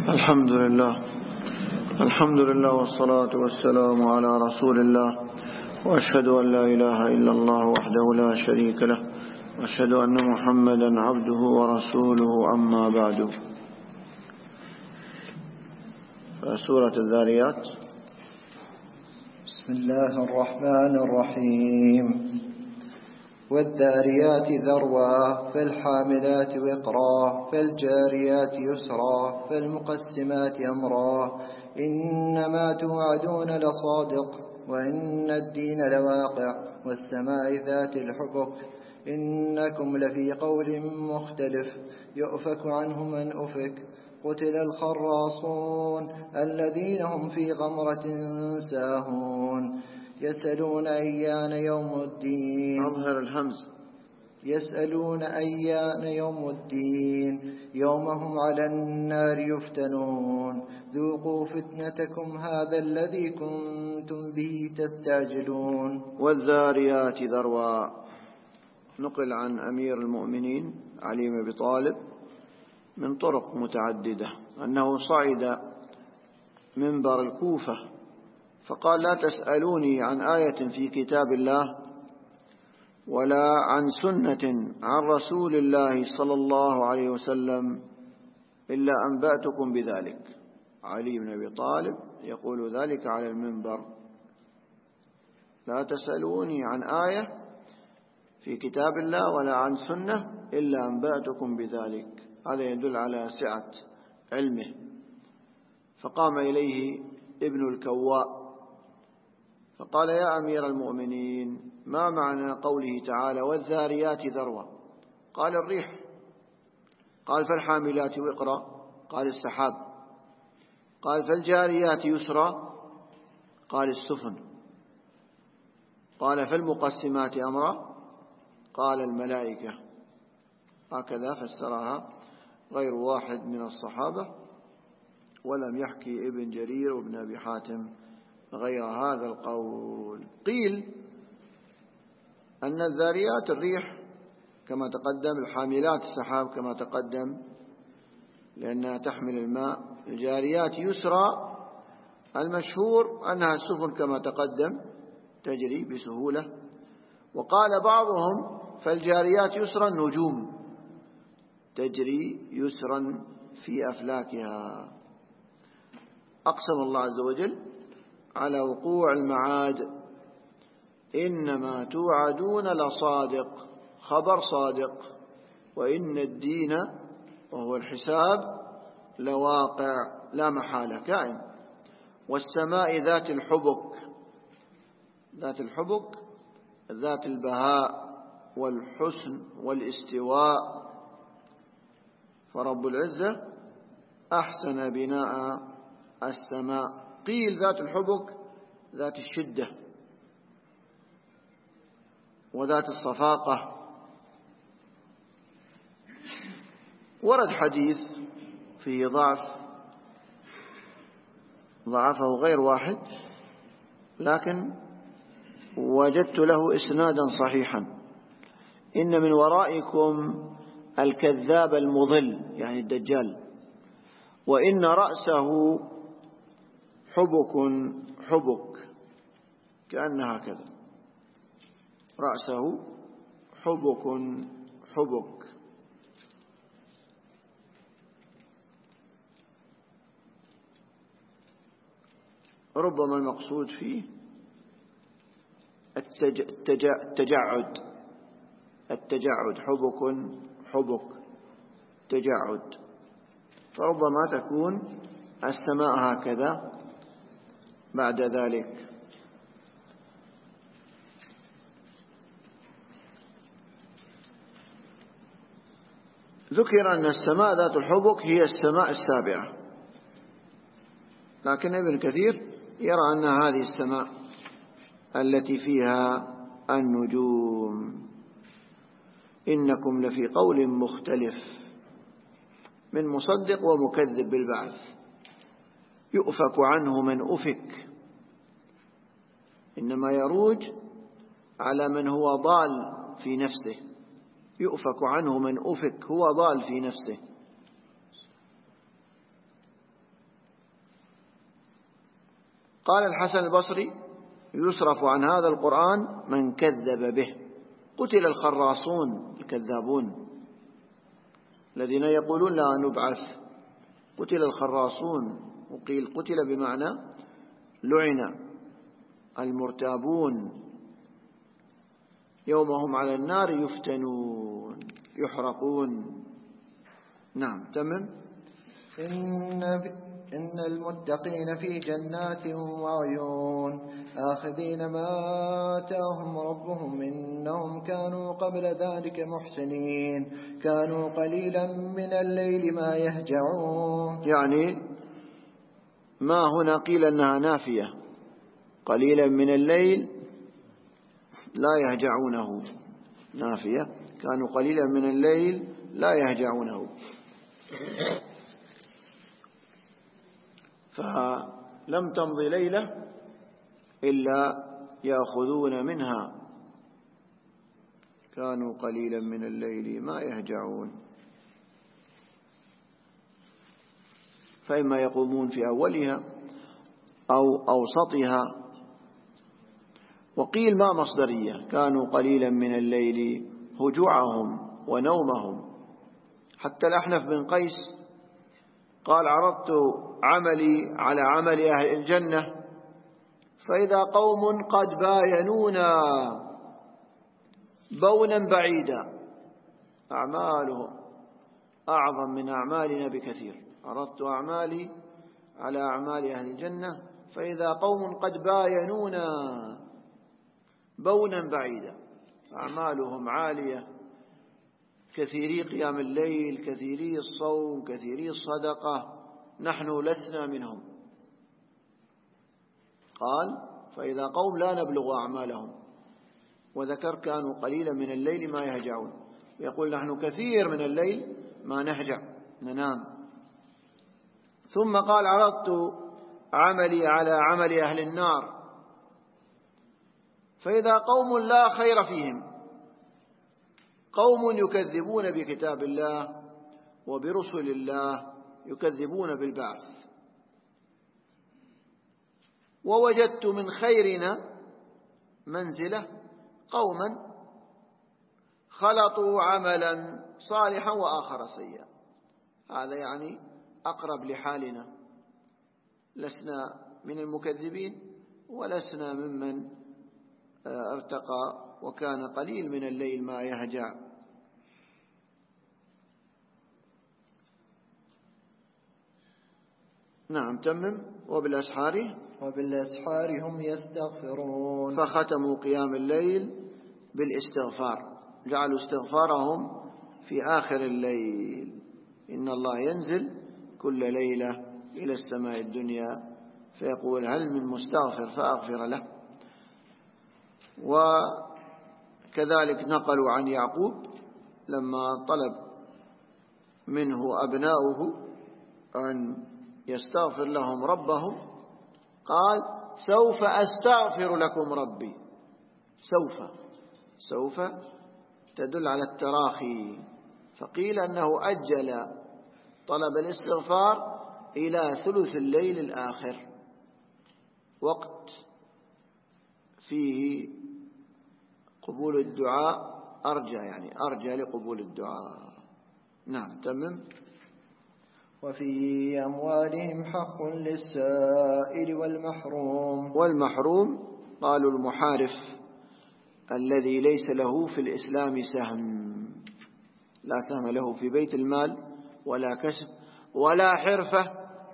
الحمد لله والصلاة والسلام على رسول الله، وأشهد أن لا إله إلا الله وحده لا شريك له، وأشهد أن محمدا عبده ورسوله. أما بعد، فسورة الذاريات. بسم الله الرحمن الرحيم. والذاريات ذروا فالحاملات وقرا فالجاريات يسرا فالمقسمات أمرا إنما توعدون لصادق وإن الدين لواقع والسماء ذات الحبك إنكم لفي قول مختلف يؤفك عنه من أفك قتل الخراصون الذين هم في غمرة ساهون يسألون أيان يوم الدين. أظهر الهمز. يسألون أيان يوم الدين يوم هم على النار يفتنون ذوقوا فتنتكم هذا الذي كنتم به تستعجلون. والذاريات ذروا. نقل عن أمير المؤمنين علي بن أبي طالب من طرق متعددة أنه صعد منبر الكوفة فقال: لا تسألوني عن آية في كتاب الله ولا عن سنة عن رسول الله صلى الله عليه وسلم إلا أنبأتكم بذلك. علي بن أبي طالب يقول ذلك على المنبر: لا تسألوني عن آية في كتاب الله ولا عن سنة إلا أنبأتكم بذلك. هذا يدل على سعة علمه. فقام إليه ابن الكواء فقال: يا أمير المؤمنين، ما معنى قوله تعالى والذاريات ذروا؟ قال: الريح. قال: فالحاملات وقرا؟ قال: السحاب. قال: فالجاريات يسرا؟ قال: السفن. قال: فالمقسمات أمرا؟ قال: الملائكة. هكذا فسرها غير واحد من الصحابة، ولم يحكي ابن جرير وابن أبي حاتم غير هذا القول. قيل أن الذاريات الريح كما تقدم، الحاملات السحاب كما تقدم لأنها تحمل الماء، الجاريات يسرى المشهور أنها السفن كما تقدم تجري بسهولة. وقال بعضهم: فالجاريات يسرا النجوم تجري يسرا في أفلاكها. أقسم الله عز وجل على وقوع المعاد: إنما توعدون لصادق، خبر صادق، وإن الدين وهو الحساب لواقع لا محالة كائن. والسماء ذات الحبك. ذات الحبك ذات البهاء والحسن والاستواء. فرب العزة أحسن بناء السماء. قيل ذات الحبك ذات الشدة وذات الصفاقة. ورد حديث فيه ضعفه غير واحد، لكن وجدت له إسنادا صحيحا: إن من ورائكم الكذاب المضل، يعني الدجال، وإن رأسه حبك كأنها هكذا، رأسه حبك. ربما المقصود فيه التجعد، حبك تجعد. فربما تكون السماء هكذا بعد ذلك. ذكر أن السماء ذات الحبك هي السماء السابعة، لكن ابن كثير يرى أن هذه السماء التي فيها النجوم. إنكم لفي قول مختلف من مصدق ومكذب بالبعث. يؤفك عنه من أفك. إنما يروج على من هو ضال في نفسه. يؤفك عنه من أفك، هو ضال في نفسه. قال الحسن البصري: يصرف عن هذا القرآن من كذب به. قتل الخراصون الكذابون الذين يقولون لا نبعث، قتل الخراصون، وقيل قتل بمعنى لعن المرتابون، يوم هم على النار يفتنون يحرقون. نعم تمم. إن المتقين في جنات وعيون آخذين ما آتاهم ربهم إنهم كانوا قبل ذلك محسنين كانوا قليلا من الليل ما يهجعون. يعني ما هنا قيل أنها نافية، قليلا من الليل لا يهجعونه، نافية، كانوا قليلا من الليل لا يهجعونه. فلم تمضي ليلة إلا يأخذون منها، كانوا قليلا من الليل ما يهجعون، فإما يقومون في أولها أو أوسطها. وقيل ما مصدرية، كانوا قليلا من الليل هجوعهم ونومهم. حتى الأحنف بن قيس قال: عرضت عملي على عمل أهل الجنة فإذا قوم قد باينونا بونا بعيدا، أعمالهم أعظم من أعمالنا بكثير. عرضت أعمالي على أعمال أهل الجنة فإذا قوم قد باينونا بونا بعيدا، أعمالهم عالية، كثيري قيام الليل، كثيري الصوم، كثيري الصدقة، نحن لسنا منهم. قال: فإذا قوم لا نبلغ أعمالهم، وذكر كانوا قليلا من الليل ما يهجعون، ويقول نحن كثير من الليل ما نهجع ننام. ثم قال: عرضت عملي على عمل أهل النار فإذا قوم لا خير فيهم، قوم يكذبون بكتاب الله وبرسل الله، يكذبون بالبعث. ووجدت من خيرنا منزلة قوما خلطوا عملا صالحا وآخر سيئا. هذا يعني أقرب لحالنا، لسنا من المكذبين ولسنا ممن ارتقى وكان قليل من الليل ما يهجع. نعم تمم. وبالأسحار هم يستغفرون. فختموا قيام الليل بالاستغفار، جعلوا استغفارهم في آخر الليل. إن الله ينزل كل ليلة إلى السماء الدنيا فيقول: هل من مستغفر فأغفر له. وكذلك نقلوا عن يعقوب لما طلب منه أبناؤه أن يستغفر لهم ربهم قال: سوف أستغفر لكم ربي. سوف تدل على التراخي، فقيل أنه أجل طلب الاستغفار إلى ثلث الليل الآخر، وقت فيه قبول الدعاء أرجى لقبول الدعاء. نعم تمم. وفي أموالهم حق للسائل والمحروم قالوا المحارف الذي ليس له في الإسلام سهم، لا سهم له في بيت المال ولا كسب ولا حرفة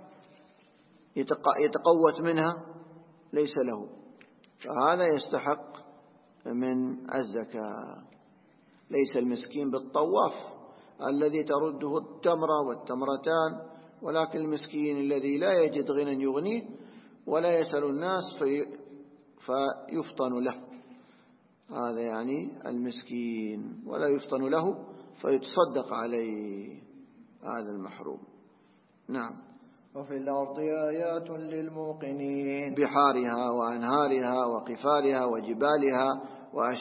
يتقوت منها، ليس له، فهذا يستحق من الزكاة. ليس المسكين بالطواف الذي ترده التمرة والتمرتان، ولكن المسكين الذي لا يجد غنى يغنيه ولا يسأل الناس فيفطن له، هذا يعني المسكين، ولا يفطن له فيتصدق عليه، هذا المحروم. نعم. وفي الأرض آيات للموقنين، بحارها وأنهارها وقفارها وجبالها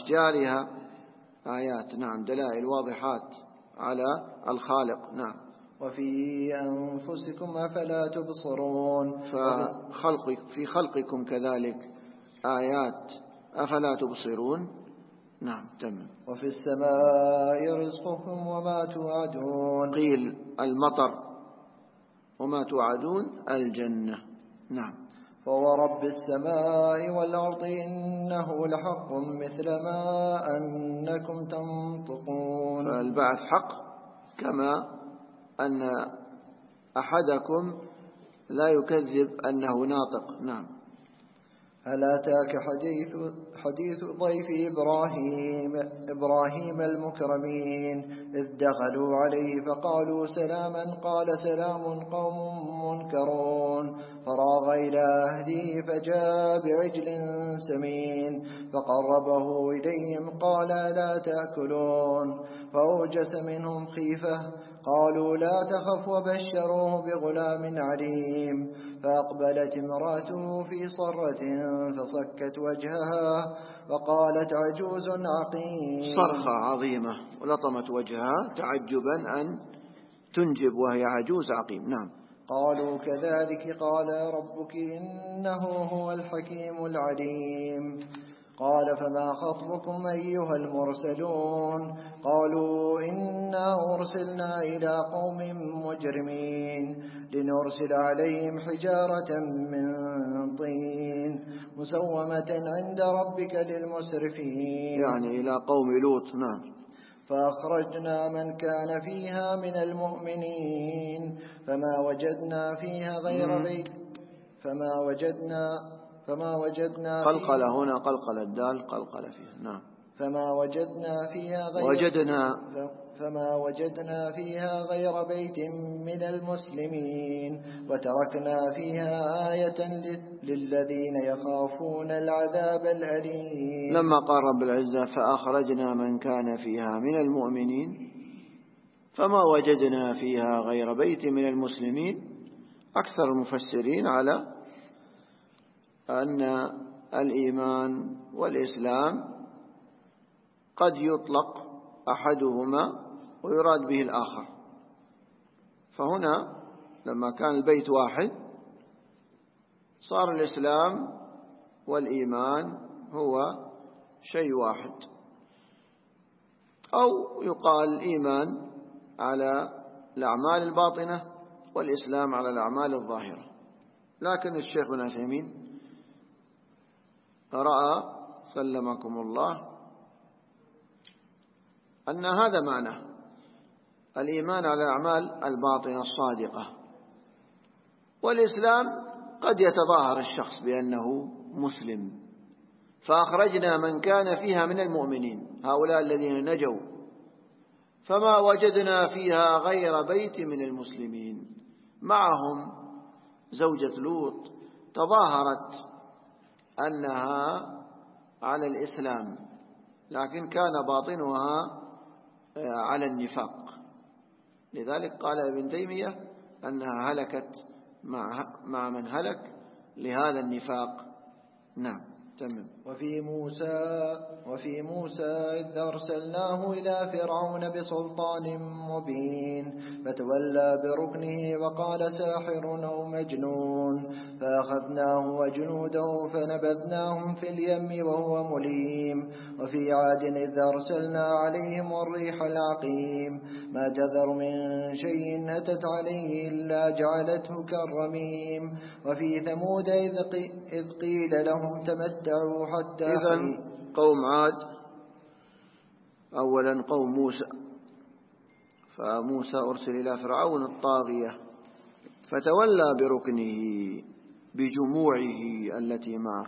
وأشجارها آيات، نعم، دلائل واضحات على الخالق. نعم. وفي أنفسكم أفلا تبصرون. في خلقكم كذلك آيات أفلا تبصرون. نعم تمام. وفي السماء رزقكم وما توعدون. قيل المطر، وما توعدون الجنة. نعم. فورب السماء والأرض إنه لحق مثل ما أنكم تنطقون. فالبعث حق كما أن أحدكم لا يكذب أنه ناطق. نعم. هل أتاك حديث ضيف إبراهيم المكرمين إذ دخلوا عليه فقالوا سلاما قال سلام قوم منكرون. فراغ إلى أهله فجاء بعجل سمين فقربه إليهم قال لا تأكلون. فأوجس منهم خيفة قالوا لا تخف وبشروه بغلام عليم. فأقبلت امرأته في صرة فصكت وجهها وقالت عجوز عقيم. صرخة عظيمة ولطمت وجهها تعجبا أن تنجب وهي عجوز عقيم. نعم. قالوا كذلك قال ربك إنه هو الحكيم العليم. قال فما خطبكم أيها المرسلون. قالوا إنا أرسلنا إلى قوم مجرمين لنرسل عليهم حجارة من طين مسومة عند ربك للمسرفين. يعني إلى قوم لوط. نعم. فأخرجنا من كان فيها من المؤمنين فما وجدنا فيها غير بيت فما وجدنا قلقل هنا قلقل الدال قلقل فيها. نعم. فما وجدنا فيها غير بيت من المسلمين وتركنا فيها آية للذين يخافون العذاب الأليم. لما قال رب العزة فأخرجنا من كان فيها من المؤمنين فما وجدنا فيها غير بيت من المسلمين، أكثر المفسرين على أن الإيمان والإسلام قد يطلق أحدهما ويراد به الآخر. فهنا لما كان البيت واحد صار الإسلام والإيمان هو شيء واحد، أو يقال الإيمان على الأعمال الباطنة والإسلام على الأعمال الظاهرة. لكن الشيخ بن عثيمين رأى سلمكم الله أن هذا معنى الإيمان على الأعمال الباطنة الصادقة، والإسلام قد يتظاهر الشخص بأنه مسلم. فأخرجنا من كان فيها من المؤمنين، هؤلاء الذين نجوا، فما وجدنا فيها غير بيت من المسلمين. معهم زوجة لوط تظاهرت أنها على الإسلام، لكن كان باطنها على النفاق. لذلك قال ابن تيمية أنها هلكت مع من هلك لهذا النفاق. نعم تمام. وفي موسى إذ أرسلناه إلى فرعون بسلطان مبين فتولى بركنه وقال ساحر أو مجنون فأخذناه وجنوده فنبذناهم في اليم وهو مليم. وفي عاد إذ أرسلنا عليهم الريح العقيم ما تذر من شيء أتت عليه إلا جعلته كالرميم. وفي ثمود إذ قيل لهم تمتعوا حتى إذن قوم عاد أولا قوم موسى، فموسى أرسل إلى فرعون الطاغية فتولى بركنه بجموعه التي معه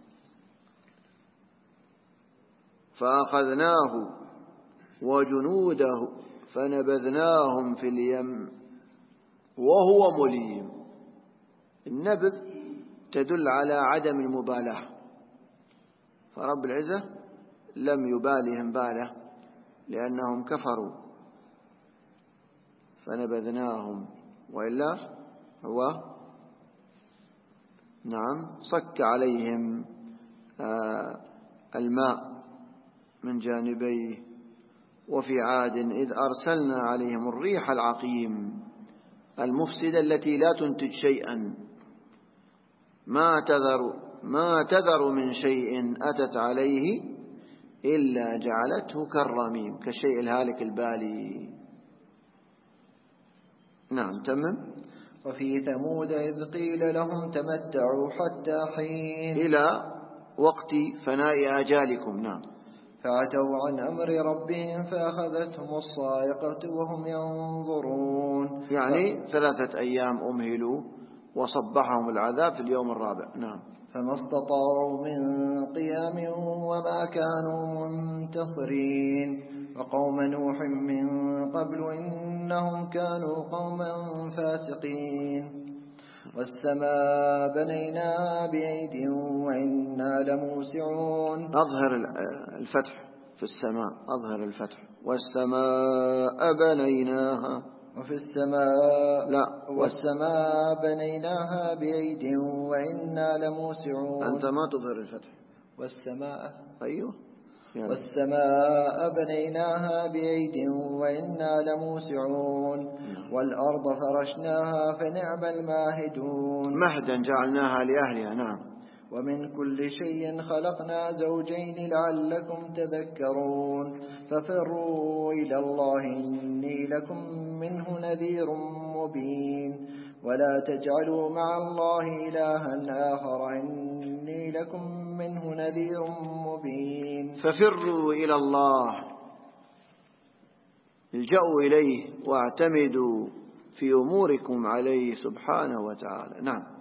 فأخذناه وجنوده فنبذناهم في اليم وهو مليم. النبذ تدل على عدم المبالاة، فرب العزة لم يبالهم باله لأنهم كفروا فنبذناهم، وإلا هو نعم صك عليهم الماء من جانبيه. وفي عاد إذ أرسلنا عليهم الريح العقيم المفسدة التي لا تنتج شيئا. ما تذر من شيء أتت عليه إلا جعلته كالرميم، كالشيء الهالك البالي. نعم تمام. وفي ثمود إذ قيل لهم تمتعوا حتى حين، إلى وقت فناء آجالكم. نعم. فعتوا عن أمر ربهم فأخذتهم الصاعقة وهم ينظرون. يعني 3 أيام أمهلوا وصبحهم العذاب في اليوم الرابع. نعم. فما استطاعوا من قيام وما كانوا منتصرين. وقوم نوح من قبل إنهم كانوا قوما فاسقين. والسماء بنيناها بأيد وإنا لموسعون. أظهر الفتح في السماء، أظهر الفتح. والسماء بنيناها، وفي السماء لا، والسماء بنيناها بأيد وإنا لموسعون. أنت ما تظهر الفتح. والسماء، أيوه يعني. والسماء بنيناها بأيد وإنا لموسعون. والأرض فرشناها فنعم الماهدون. مهدا جعلناها لأهلها. نعم. ومن كل شيء خلقنا زوجين لعلكم تذكرون. ففروا إلى الله إني لكم منه نذير مبين. ولا تجعلوا مع الله إلها آخر إني لكم منه نذير مبين. ففروا إلى الله، الجأوا إليه واعتمدوا في أموركم عليه سبحانه وتعالى. نعم.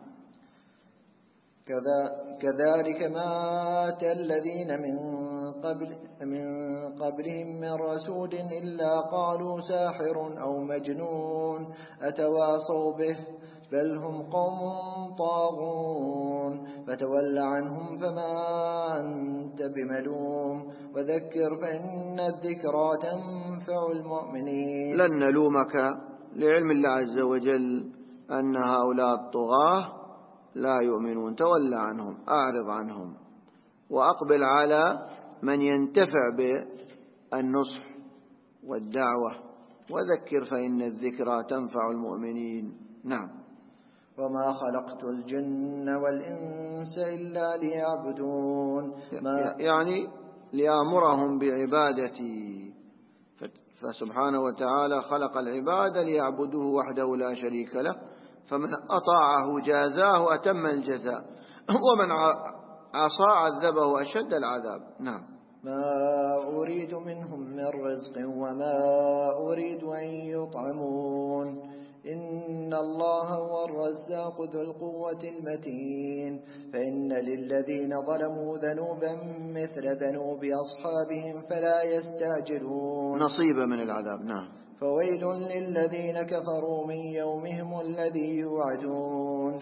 كذلك ما أتى الذين من قبلهم من رسول إلا قالوا ساحر أو مجنون أتواصوا به بل هم قوم طاغون. فتول عنهم فما أنت بملوم وذكر فإن الذكرى تنفع المؤمنين. لن نلومك لعلم الله عز وجل أن هؤلاء الطغاة لا يؤمنون. تولى عنهم، أعرض عنهم، وأقبل على من ينتفع بالنصح والدعوة. وذكر فإن الذكرى تنفع المؤمنين. نعم. وما خلقت الجن والإنس إلا ليعبدون. يعني ليأمرهم بعبادتي، فسبحانه وتعالى خلق العباد ليعبدوه وحده لا شريك له، فمن أطاعه جازاه أتم الجزاء، ومن عصى عذبه أشد العذاب. نعم. ما أريد منهم من رزق وما أريد أن يطعمون إن الله هو الرزاق ذو القوة المتين. فإن للذين ظلموا ذنوبا مثل ذنوب أصحابهم فلا يستعجلون. نصيبا من العذاب. نعم. فويل للذين كفروا من يومهم الذي يوعدون.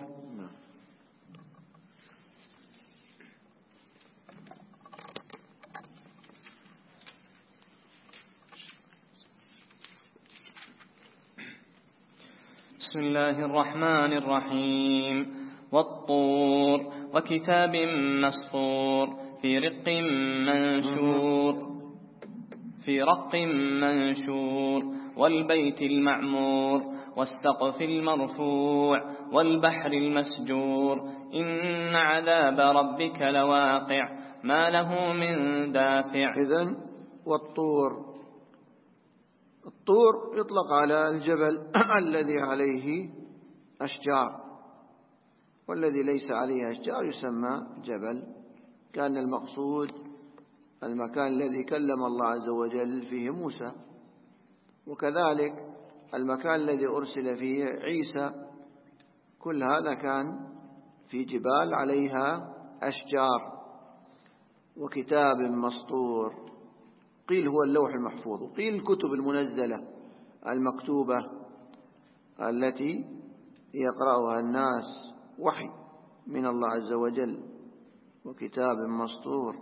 بسم الله الرحمن الرحيم. والطور وكتاب مسطور في رق منشور والبيت المعمور والسقف المرفوع والبحر المسجور إن عذاب ربك لواقع ما له من دافع. إذن والطور، الطور يطلق على الجبل الذي عليه أشجار، والذي ليس عليه أشجار يسمى جبل. كان المقصود المكان الذي كلم الله عز وجل فيه موسى، وكذلك المكان الذي أرسل فيه عيسى. كل هذا كان في جبال عليها أشجار. وكتاب مسطور، قيل هو اللوح المحفوظ، وقيل الكتب المنزلة المكتوبة التي يقرأها الناس وحي من الله عز وجل. وكتاب مسطور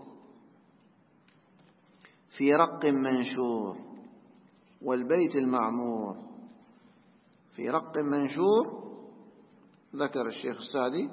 في رق منشور والبيت المعمور. في رق منشور ذكر الشيخ السعدي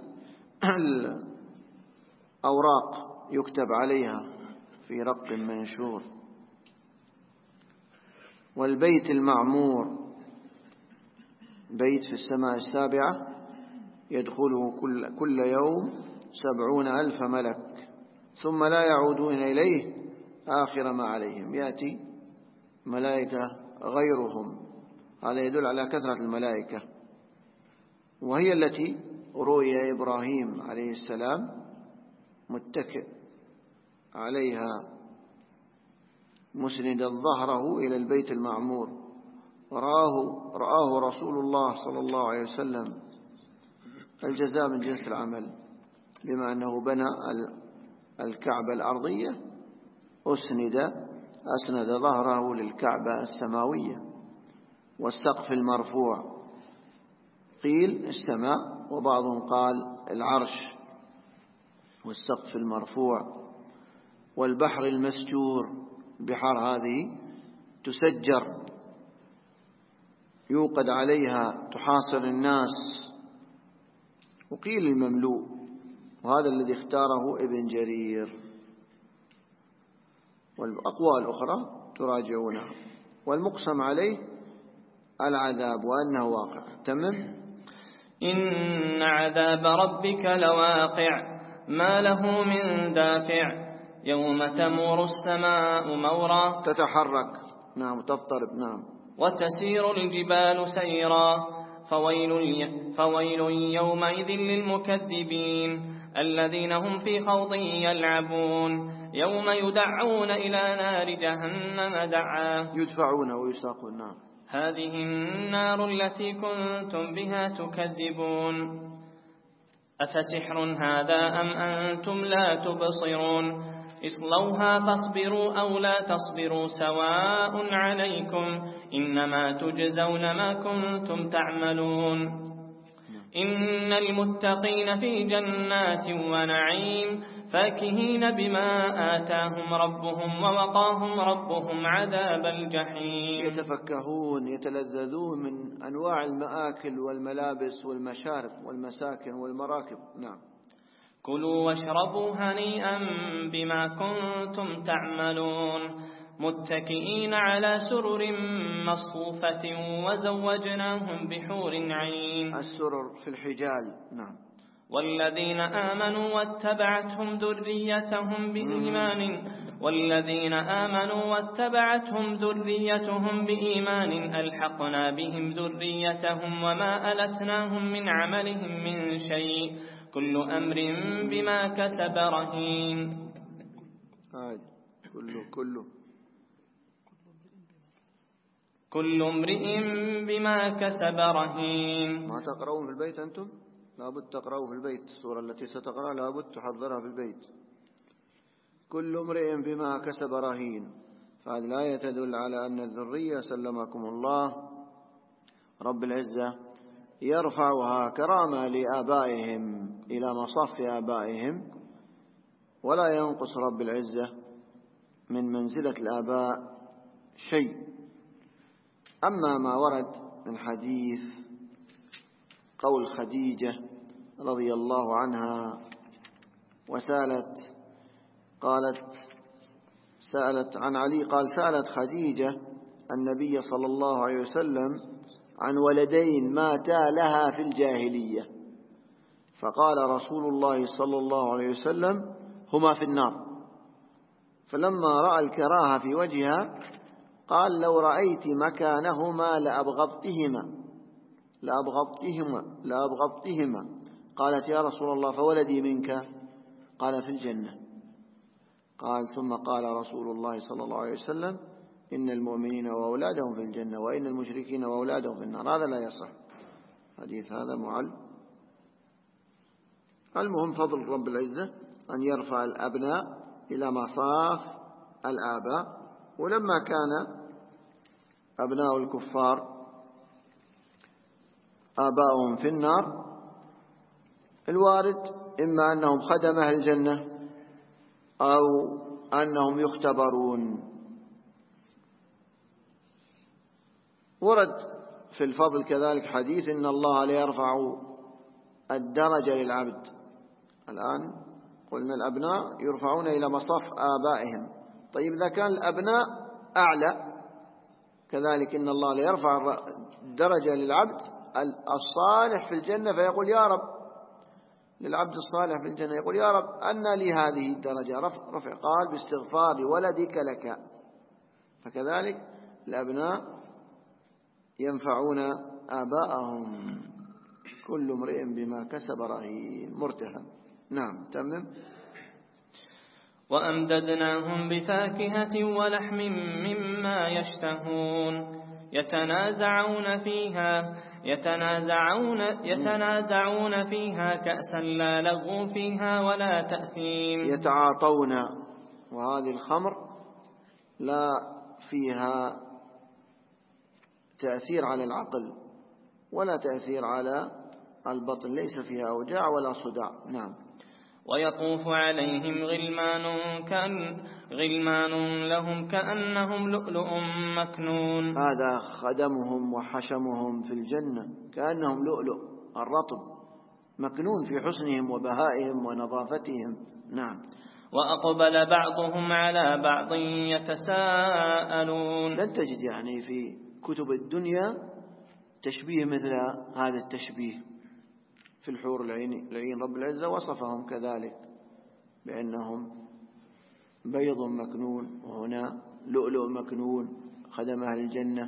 الأوراق يكتب عليها في رق منشور. والبيت المعمور بيت في السماء السابعة يدخله كل يوم 70,000 ملك، ثم لا يعودون إليه آخر ما عليهم، يأتي ملائكة غيرهم. هذا يدل على كثرة الملائكة، وهي التي رؤي إبراهيم عليه السلام متكئ عليها مسندا ظهره إلى البيت المعمور، رآه رسول الله صلى الله عليه وسلم. الجزاء من جنس العمل، بما أنه بنى الكعبة الأرضية أسند ظهره للكعبة السماوية. والسقف المرفوع قيل السماء، وبعضهم قال العرش. والسقف المرفوع. والبحر المسجور، بحر هذه تسجر يوقد عليها تحاصر الناس. وقيل المملوء، وهذا الذي اختاره ابن جرير، والأقوال الأخرى تراجعونها. والمقسم عليه العذاب وأنه واقع. تمام. إن عذاب ربك لواقع ما له من دافع يوم تمور السماء مورا تتحرك، نعم، تضطرب، نعم، وتسير الجبال سيرا فويل يومئذ للمكذبين الذين هم في خوض يلعبون يوم يدعون إلى نار جهنم دعا يدفعون ويساقون. نعم. هذه النار التي كنتم بها تكذبون أفسحر هذا أم أنتم لا تبصرون اصلوها فاصبروا أو لا تصبروا سواء عليكم إنما تجزون ما كنتم تعملون إن المتقين في جنات ونعيم فاكهين بما آتاهم ربهم ووقاهم ربهم عذاب الجحيم. يتفكهون يتلذذون من أنواع المآكل والملابس والمشارب والمساكن والمراكب. نعم. كلوا واشربوا هنيئا بما كنتم تعملون متكئين على سرر مصفوفة وزوجناهم بحور عين. السرر في الحجال. نعم. والذين آمنوا واتبعتهم ذريتهم بإيمان ألحقنا بهم ذريتهم وما ألتناهم من عملهم من شيء كل أمر بما كسب رهين. كل امرئ بما كسب رهين. ما تقرؤون في البيت أنتم؟ لابد تقرأوا في البيت. السورة التي ستقرأ لابد تحضرها في البيت. كل امرئ بما كسب رهين. فهذه الآية تدل على أن الذرية سلمكم الله رب العزة يرفعها كرامة لآبائهم إلى مصاف آبائهم، ولا ينقص رب العزة من منزلة الآباء شيء. أما ما ورد من حديث قول خديجة رضي الله عنها سألت عن علي، قال سألت خديجة النبي صلى الله عليه وسلم عن ولدين ماتا لها في الجاهلية، فقال رسول الله صلى الله عليه وسلم هما في النار. فلما رأى الكراهة في وجهها قال لو رأيت مكانهما لأبغضتهما. قالت يا رسول الله فولدي منك؟ قال في الجنة. قال ثم قال رسول الله صلى الله عليه وسلم إن المؤمنين وأولادهم في الجنة وإن المشركين وأولادهم في النار. هذا لا يصح، حديث هذا معل. المهم فضل رب العزة أن يرفع الأبناء إلى مصاف الآباء. ولما كان أبناء الكفار آباؤهم في النار، الوارد إما أنهم خدم أهل الجنة أو أنهم يختبرون. ورد في الفضل كذلك حديث إن الله ليرفع الدرجة للعبد. الآن قلنا الأبناء يرفعون إلى مصاف آبائهم. طيب إذا كان الأبناء أعلى، كذلك إن الله ليرفع الدرجة للعبد الصالح في الجنة فيقول يا رب، للعبد الصالح في الجنة يقول يا رب أن لي هذه الدرجة، رفع قال باستغفار ولدك لك. فكذلك الأبناء ينفعون آباءهم، كل امرئ بما كسب رهين مرتهن. نعم تمم. وأمددناهم بفاكهة ولحم مما يشتهون يتنازعون فيها كأسا لا لغو فيها ولا تأثيم. يتعاطون، وهذه الخمر لا فيها تأثير على العقل ولا تأثير على البطن، ليس فيها أوجاع ولا صداع. نعم. ويطوف عليهم غلمان لهم كأنهم لؤلؤ مكنون. هذا خدمهم وحشمهم في الجنة كأنهم لؤلؤ الرطب مكنون في حسنهم وبهائهم ونظافتهم. نعم. وأقبل بعضهم على بعض يتساءلون. لن تجد يعني في كتب الدنيا تشبيه مثل هذا التشبيه في الحور العين. رب العزة وصفهم كذلك بأنهم بيض مكنون، وهنا لؤلؤ مكنون خدم أهل الجنة.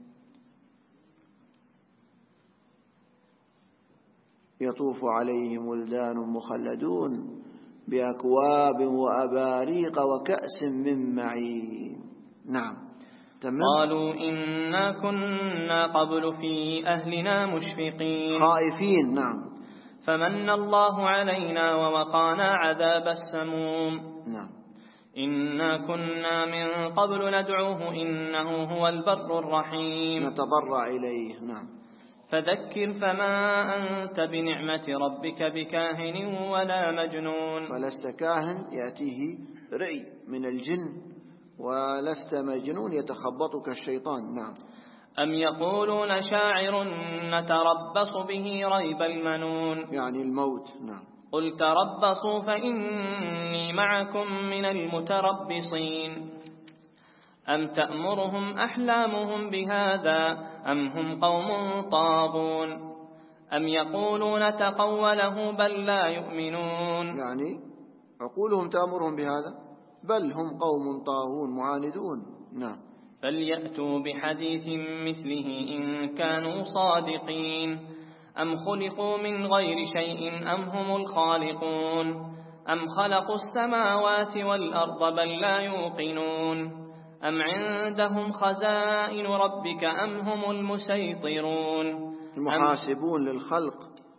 يطوف عليهم ولدان مخلدون بأكواب وأباريق وكأس من معين. نعم تمام. قالوا إنا كنا قبل في أهلنا مشفقين خائفين. نعم. فمن الله علينا ووقانا عذاب السموم. نعم. إنا كنا من قبل ندعوه إنه هو البر الرحيم. نتضرع إليه. نعم. فذكر فما أنت بنعمة ربك بكاهن ولا مجنون. فلست كاهن يأتيه رئي من الجن، ولست مجنون يتخبطك الشيطان. نعم. أم يقولون شاعر نتربص به ريب المنون. يعني الموت. نعم. قل تربصوا فإني معكم من المتربصين. أم تأمرهم أحلامهم بهذا أم هم قوم طاغون. أم يقولون تقوله بل لا يؤمنون. يعني عقولهم تأمرهم بهذا بل هم قوم طاغون معاندون. نعم. فليأتوا بحديث مثله إن كانوا صادقين. أم خلقوا من غير شيء أم هم الخالقون. أم خلقوا السماوات والأرض بل لا يوقنون. أم عندهم خزائن ربك أم هم المسيطرون. المحاسبون للخلق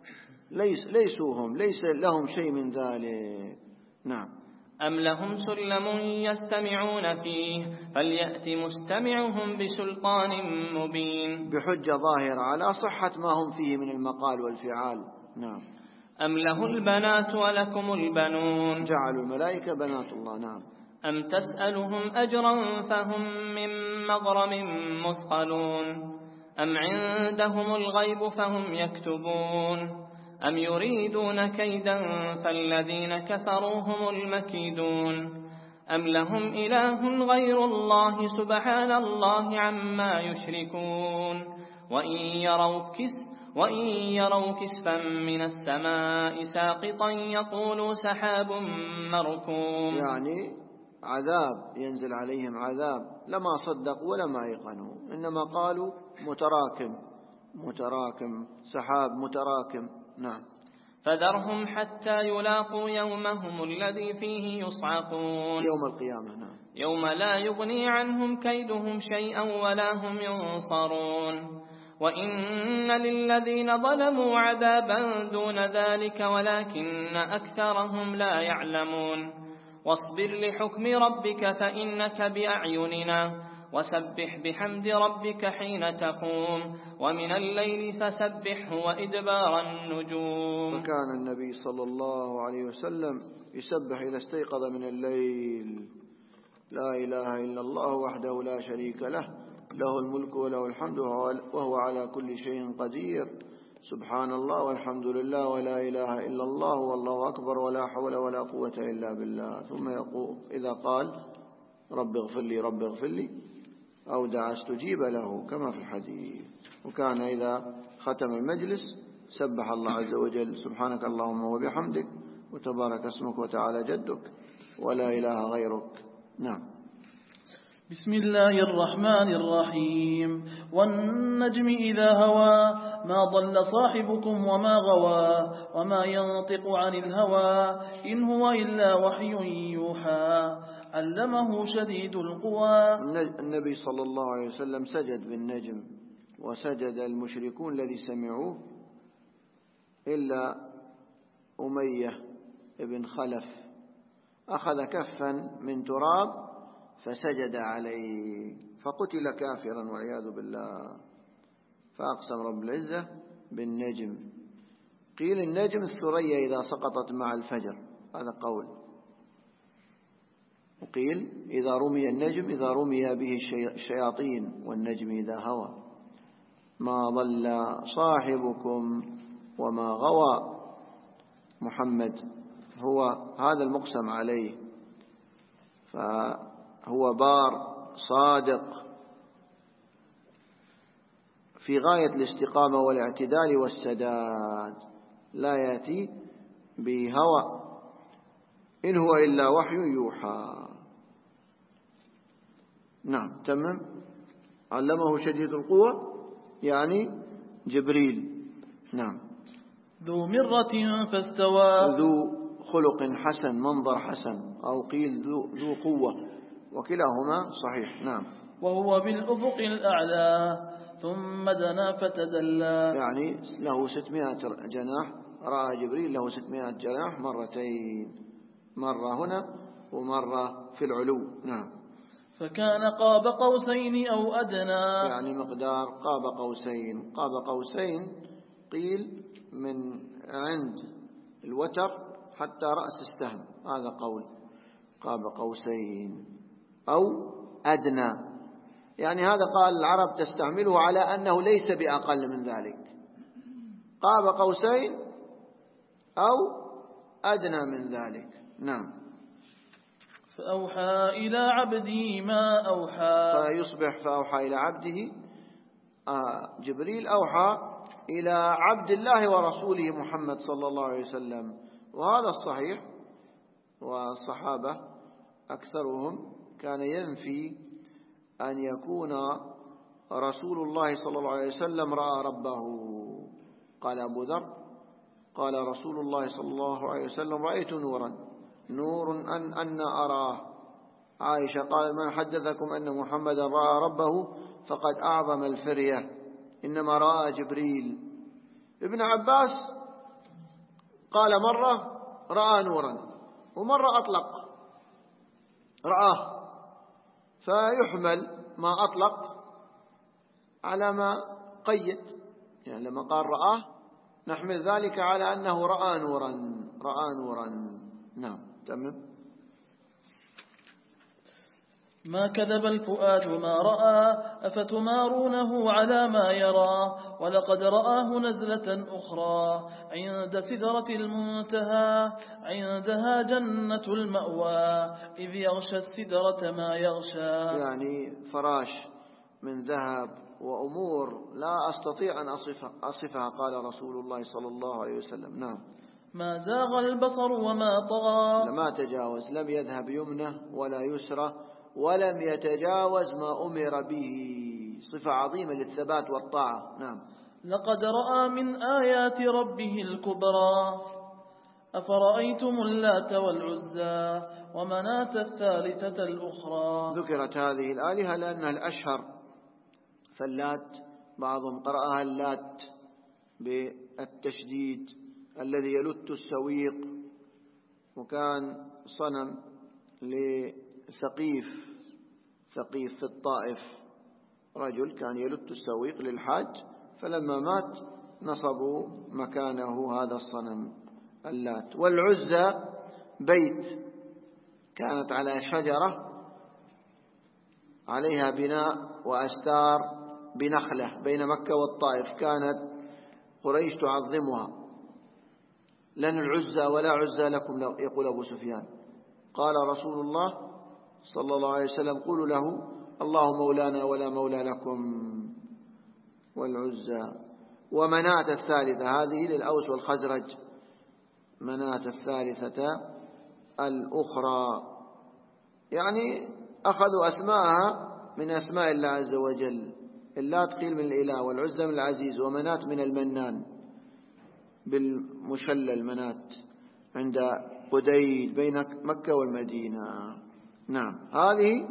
ليس لهم شيء من ذلك. نعم. أم لهم سلم يستمعون فيه فليأت مستمعهم بسلطان مبين. بحجة ظاهرة على صحة ما هم فيه من المقال والفعال. نعم. أم له البنات ولكم البنون. جعلوا الملائكة بنات الله. نعم. أم تسألهم أجرا فهم من مغرم مثقلون. أم عندهم الغيب فهم يكتبون. أم يريدون كيدا فالذين كفروا هم المكيدون. أم لهم إله غير الله سبحان الله عما يشركون. وإن يروا كسفا من السماء ساقطا يقولوا سحاب مركوم. يعني عذاب ينزل عليهم عذاب لما صدقوا ولما أيقنوا، إنما قالوا متراكم سحاب متراكم. نعم. فذرهم حتى يلاقوا يومهم الذي فيه يصعقون. يوم القيامة. نعم. يوم لا يغني عنهم كيدهم شيئا ولا هم ينصرون. وإن للذين ظلموا عذابا دون ذلك ولكن أكثرهم لا يعلمون. واصبر لحكم ربك فإنك بأعيننا وسبح بحمد ربك حين تقوم ومن الليل فسبحه وإدبار النجوم. وكان النبي صلى الله عليه وسلم يسبح إذا استيقظ من الليل. لا إله إلا الله وحده لا شريك له، له الملك وله الحمد وهو على كل شيء قدير. سبحان الله والحمد لله ولا إله إلا الله والله أكبر ولا حول ولا قوة إلا بالله. ثم يقول إذا قال رب اغفر لي أو دعا استجيب له كما في الحديث. وكان إذا ختم المجلس سبح الله عز وجل سبحانك اللهم وبحمدك وتبارك اسمك وتعالى جدك ولا إله غيرك. نعم. بسم الله الرحمن الرحيم. والنجم إذا هوى ما ضل صاحبكم وما غوى وما ينطق عن الهوى إن هو إلا وحي يوحى علمه شديد القوى. النبي صلى الله عليه وسلم سجد بالنجم وسجد المشركون الذي سمعوه إلا أمية بن خلف أخذ كفا من تراب فسجد عليه فقتل كافرا والعياذ بالله. فأقسم رب العزة بالنجم. قيل النجم الثريا إذا سقطت مع الفجر، هذا قول. وقيل إذا رمي النجم إذا رمي به الشياطين والنجم إذا هوى. ما ضل صاحبكم وما غوى. محمد هو هذا المقسم عليه، فهو بار صادق في غاية الاستقامة والاعتدال والسداد، لا يأتي بهوى، إن هو إلا وحي يوحى. نعم تمام. علمه شديد القوى يعني جبريل. نعم. ذو مرة فاستوى. ذو خلق حسن منظر حسن، أو قيل ذو قوة، وكلاهما صحيح. نعم. وهو بالأفق الأعلى ثم دنا فتدلى. يعني له 600 جناح. رأى جبريل له 600 جناح مرتين، مرة هنا ومرة في العلو. نعم. فكان قاب قوسين أو أدنى. يعني مقدار قاب قوسين. قاب قوسين قيل من عند الوتر حتى رأس السهم، هذا قول. قاب قوسين أو أدنى، يعني هذا قال العرب تستعمله على أنه ليس بأقل من ذلك. قاب قوسين أو أدنى من ذلك. نعم. فأوحى إلى عبده ما أوحى. فيصبح فأوحى إلى عبده. جبريل أوحى إلى عبد الله ورسوله محمد صلى الله عليه وسلم، وهذا الصحيح. والصحابة أكثرهم كان ينفي أن يكون رسول الله صلى الله عليه وسلم رأى ربه. قال أبو ذر قال رسول الله صلى الله عليه وسلم رأيت نور أن أراه. عائشة قال من حدثكم أن محمدا رأى ربه فقد أعظم الفرية، إنما رأى جبريل. ابن عباس قال مرة رأى نورا ومرة أطلق رآه، فيحمل ما أطلق على ما قيد. يعني لما قال رآه نحمل ذلك على أنه رأى نورا. نعم تمام. ما كذب الفؤاد ما رأى أفتمارونه على ما يرى ولقد رآه نزلة أخرى عند سدرة المنتهى عندها جنة المأوى إذ يغشى السدرة ما يغشى. يعني فراش من ذهب وأمور لا أستطيع أن أصفها قال رسول الله صلى الله عليه وسلم. نعم. ما زاغ البصر وما طغى. لما تجاوز، لم يذهب يمنه ولا يسره، ولم يتجاوز ما أمر به. صفة عظيمة للثبات والطاعة. نعم. لقد رأى من آيات ربه الكبرى أفرأيتم اللات والعزى ومناة الثالثة الأخرى. ذكرت هذه الآلهة لأنها الأشهر، فاللات بعضهم قرأها اللات بالتشديد الذي يلت السويق، وكان صنم لثقيف في الطائف، رجل كان يلت السويق للحاج، فلما مات نصبوا مكانه هذا الصنم اللات. والعزى بيت كانت على شجرة عليها بناء وأستار بنخلة بين مكة والطائف، كانت قريش تعظمها. لن العزى ولا عزى لكم يقول أبو سفيان. قال رسول الله صلى الله عليه وسلم قولوا له الله مولانا ولا مولى لكم. والعزى ومناة الثالثة، هذه للأوس والخزرج، مناة الثالثة الأخرى، يعني أخذوا أسماءها من أسماء الله عز وجل. اللات قيل من الإله، والعزى من العزيز، ومناة من المنان بالمشلل مناة عند قديد بين مكة والمدينة. نعم، هذه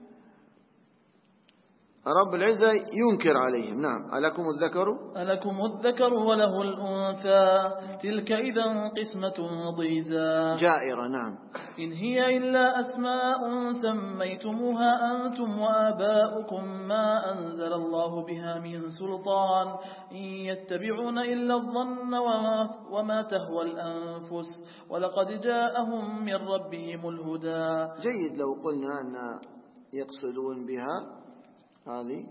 رب العزة ينكر عليهم. نعم، ألكم الذكر وله الأنثى تلك إذا قسمة ضيزى جائرة. نعم، إن هي إلا أسماء سميتموها أنتم وآباؤكم ما أنزل الله بها من سلطان إن يتبعون إلا الظن وما تهوى الأنفس ولقد جاءهم من ربهم الهدى. جيد لو قلنا أن يقصدون بها هذه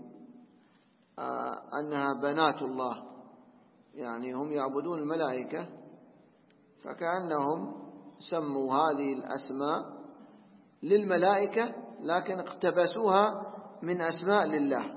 أنها بنات الله، يعني هم يعبدون الملائكة، فكأنهم سموا هذه الأسماء للملائكة لكن اقتبسوها من أسماء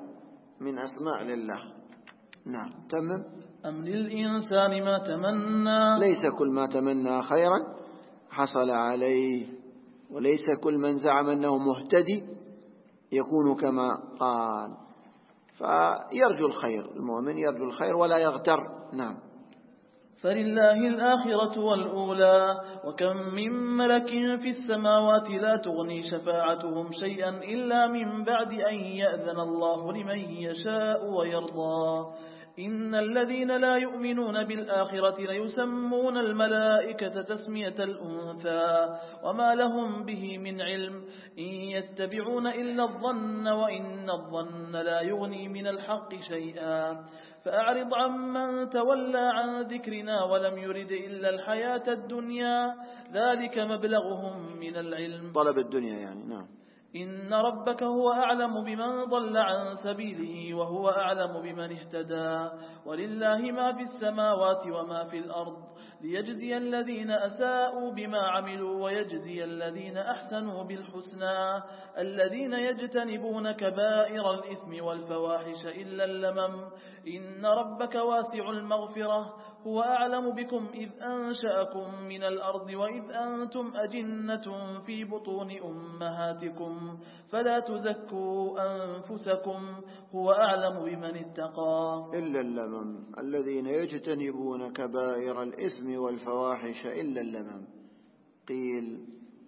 لله. نعم، تمم. أم للإنسان ما تمنى، ليس كل ما تمنى خيرا حصل عليه، وليس كل من زعم أنه مهتدي يكون كما قال، فيرجو الخير، المؤمن يرجو الخير ولا يغتر. نعم. فلله الآخرة والأولى وكم من ملك في السماوات لا تغني شفاعتهم شيئا إلا من بعد أن يأذن الله لمن يشاء ويرضى. إن الذين لا يؤمنون بالآخرة ليسمون الملائكة تسمية الأنثى وما لهم به من علم إن يتبعون إلا الظن وإن الظن لا يغني من الحق شيئا. فأعرض عمن تولى عن ذكرنا ولم يرد إلا الحياة الدنيا ذلك مبلغهم من العلم، طلب الدنيا يعني. نعم. إن ربك هو أعلم بمن ضل عن سبيله وهو أعلم بمن اهتدى. ولله ما في السماوات وما في الأرض ليجزي الذين أساءوا بما عملوا ويجزي الذين أحسنوا بالحسنى الذين يجتنبون كبائر الإثم والفواحش إلا اللمم إن ربك واسع المغفرة هو أعلم بكم إذ أنشأكم من الأرض وإذ أنتم أجنة في بطون أمهاتكم فلا تزكوا أنفسكم هو أعلم بمن اتقى. إلا اللمم الذين يجتنبون كبائر الإثم والفواحش إلا اللمم. قيل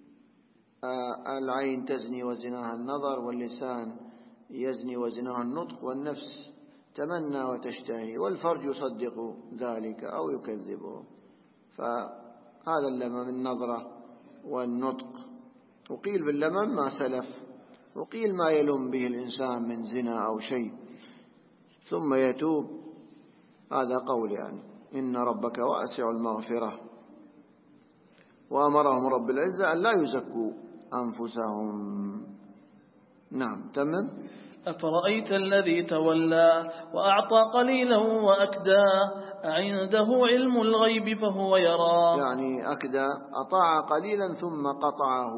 العين تزني وزناها النظر، واللسان يزني وزناها النطق، والنفس تمنى وتشتهي، والفرج يصدق ذلك أو يكذبه. فهذا اللمم النظرة والنطق. وقيل باللمم ما سلف، وقيل ما يلم به الإنسان من زنا أو شيء ثم يتوب، هذا قول يعني. إن ربك واسع المغفرة. وأمرهم رب العزة أن لا يزكوا أنفسهم. نعم، تمام. أفرأيت الذي تولى وأعطى قليلا وأكدى أعنده علم الغيب فهو يرى، يعني أكدى أطاع قليلا ثم قطعه.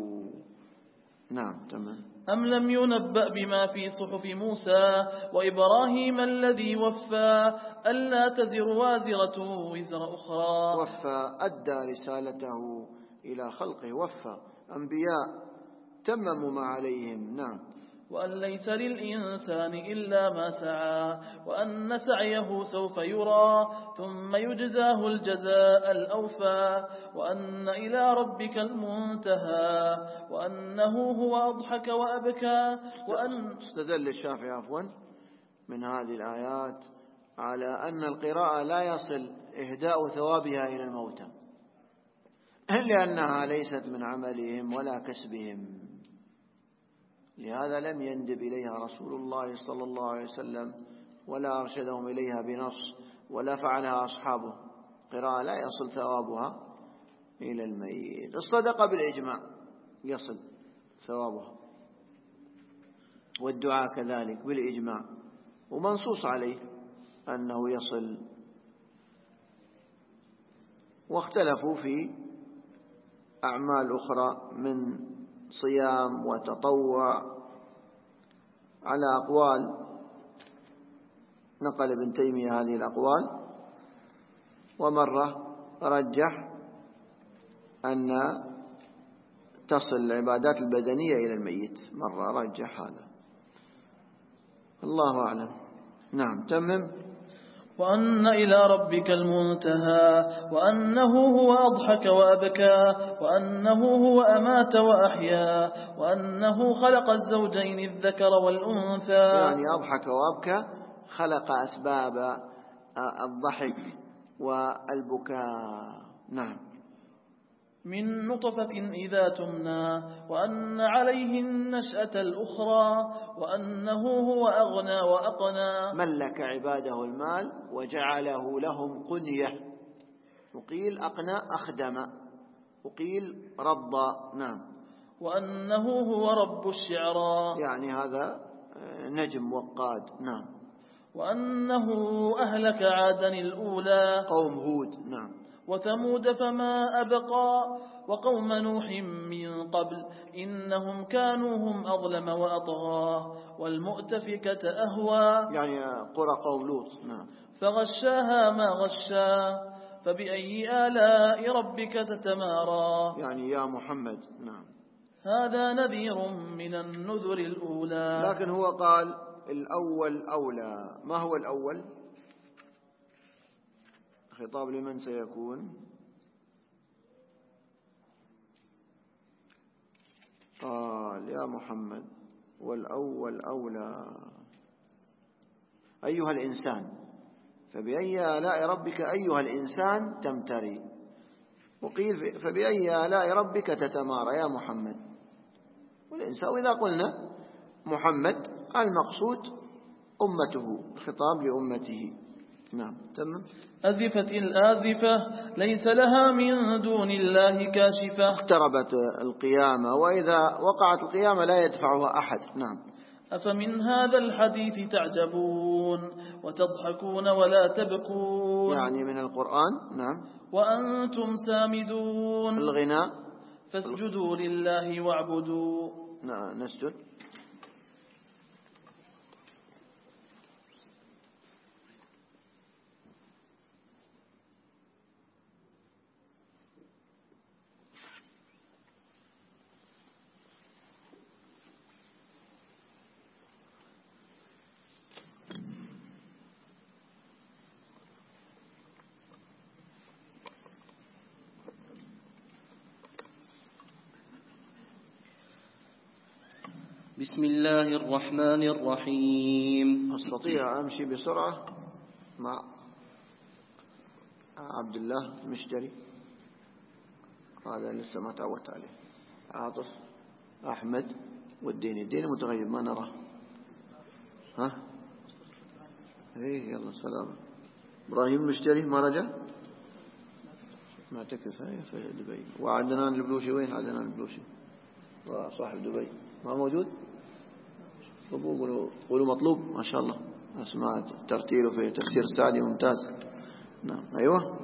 نعم، تمام. أم لم ينبأ بما في صحف موسى وإبراهيم الذي وفى ألا تزر وازرة وزر أخرى. وفى، أدى رسالته إلى خلقه، وفى. أنبياء تمموا ما عليهم. نعم. وأن ليس للإنسان إلا ما سعى وأن سعيه سوف يرى ثم يجزاه الجزاء الأوفى وأن إلى ربك المنتهى وأنه هو أضحك وأبكى. استدل الشافعي من هذه الآيات على أن القراءة لا يصل إهداء ثوابها إلى الموتى، لأنها ليست من عملهم ولا كسبهم، لهذا لم يندب إليها رسول الله صلى الله عليه وسلم ولا أرشدهم إليها بنص ولا فعلها أصحابه. قراءة لا يصل ثوابها إلى الميت. الصدقة بالإجماع يصل ثوابها، والدعاء كذلك بالإجماع، ومنصوص عليه أنه يصل. واختلفوا في أعمال أخرى من صيام وتطوع على أقوال نقل ابن تيمية هذه الأقوال، ومرة رجح أن تصل العبادات البدنية إلى الميت، مرة رجح هذا، الله أعلم. نعم تمم. وأن إلى ربك المنتهى، وأنه هو أضحك وأبكى، وأنه هو أمات وأحيا، وأنه خلق الزوجين الذكر والأنثى. يعني أضحك وأبكى، خلق أسباب الضحك والبكاء. نعم. من نطفة إذا تمنى، وأن عليه النشأة الأخرى، وأنه هو أغنى وأقنى. ملك عباده المال وجعله لهم قنية، وقيل أقنى أخدم، وقيل رضى. نعم. وأنه هو رب الشعرى، يعني هذا نجم وقاد. نعم. وأنه أهلك عادا الأولى، قوم هود. نعم. وثمود فما أبقى، وقوم نوح من قبل إنهم كانوا هم أظلم وأطغى، والمؤتفكة أهوى، يعني قرى قوم لوط. نعم. فغشاها ما غشا، فبأي آلاء ربك تتمارى. يعني يا محمد. نعم. هذا نذير من النذر الأولى. لكن هو قال الأول أولى. ما هو الأول؟ خطاب لمن سيكون؟ قال يا محمد والأول أولى. أيها الإنسان، فبأي آلاء ربك أيها الإنسان تمتري، وقيل فبأي آلاء ربك تتمارى يا محمد. والإنسان، وإذا قلنا محمد المقصود أمته، الخطاب لأمته. نعم تمام. أزفت الآزفة ليس لها من دون الله كاشفة. اقتربت القيامة، وإذا وقعت القيامة لا يدفعها أحد. نعم. أفمن هذا الحديث تعجبون وتضحكون ولا تبكون. يعني من القرآن. نعم. وأنتم سامدون. الغناء. فاسجدوا لله واعبدوا. نعم نسجد. بسم الله الرحمن الرحيم. أستطيع أمشي بسرعة مع عبد الله المشتري، هذا لسه ما تعودت عليه. عاطف، أحمد، والدين متغيب ما نراه. ها ايه يلا سلام. إبراهيم المشتري ما رجع، ما تكف في دبي. وعدنان البلوشي وين؟ عدنان البلوشي صاحب دبي ما موجود. قولوا مطلوب. ما شاء الله أسمع ترتيله في تفسير السعدي ممتاز. نعم أيوة.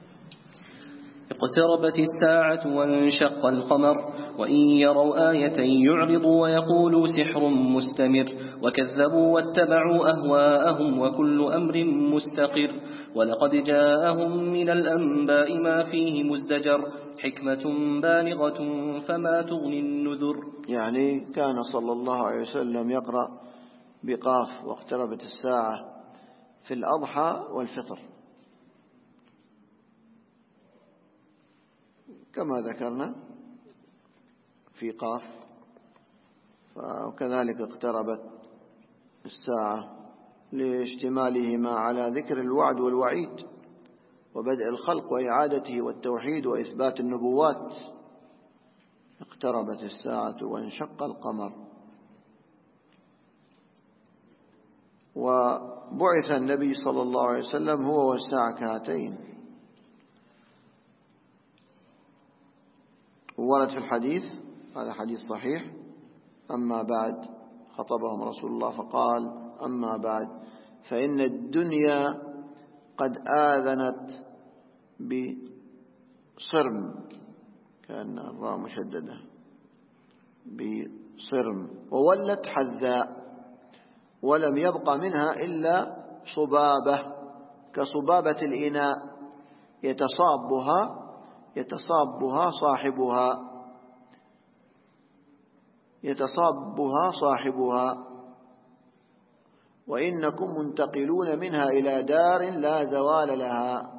اقتربت الساعة وانشق القمر وإن يروا آية يعرضوا ويقولوا سحر مستمر وكذبوا واتبعوا أهواءهم وكل أمر مستقر ولقد جاءهم من الأنباء ما فيه مزدجر حكمة بالغة فما تغني النذر. يعني كان صلى الله عليه وسلم يقرأ بقاف واقتربت الساعة في الأضحى والفطر كما ذكرنا في قاف، وكذلك اقتربت الساعة لاشتمالهما على ذكر الوعد والوعيد وبدء الخلق وإعادته والتوحيد وإثبات النبوات. اقتربت الساعة وانشق القمر. وبعث النبي صلى الله عليه وسلم هو والساعة كهاتين. ورد في الحديث، هذا حديث صحيح، أما بعد خطبهم رسول الله فقال أما بعد فإن الدنيا قد آذنت بصرم، كان الراء مشددة، بصرم وولت حذاء ولم يبق منها إلا صبابة كصبابة الإناء يتصابها صاحبها وإنكم منتقلون منها إلى دار لا زوال لها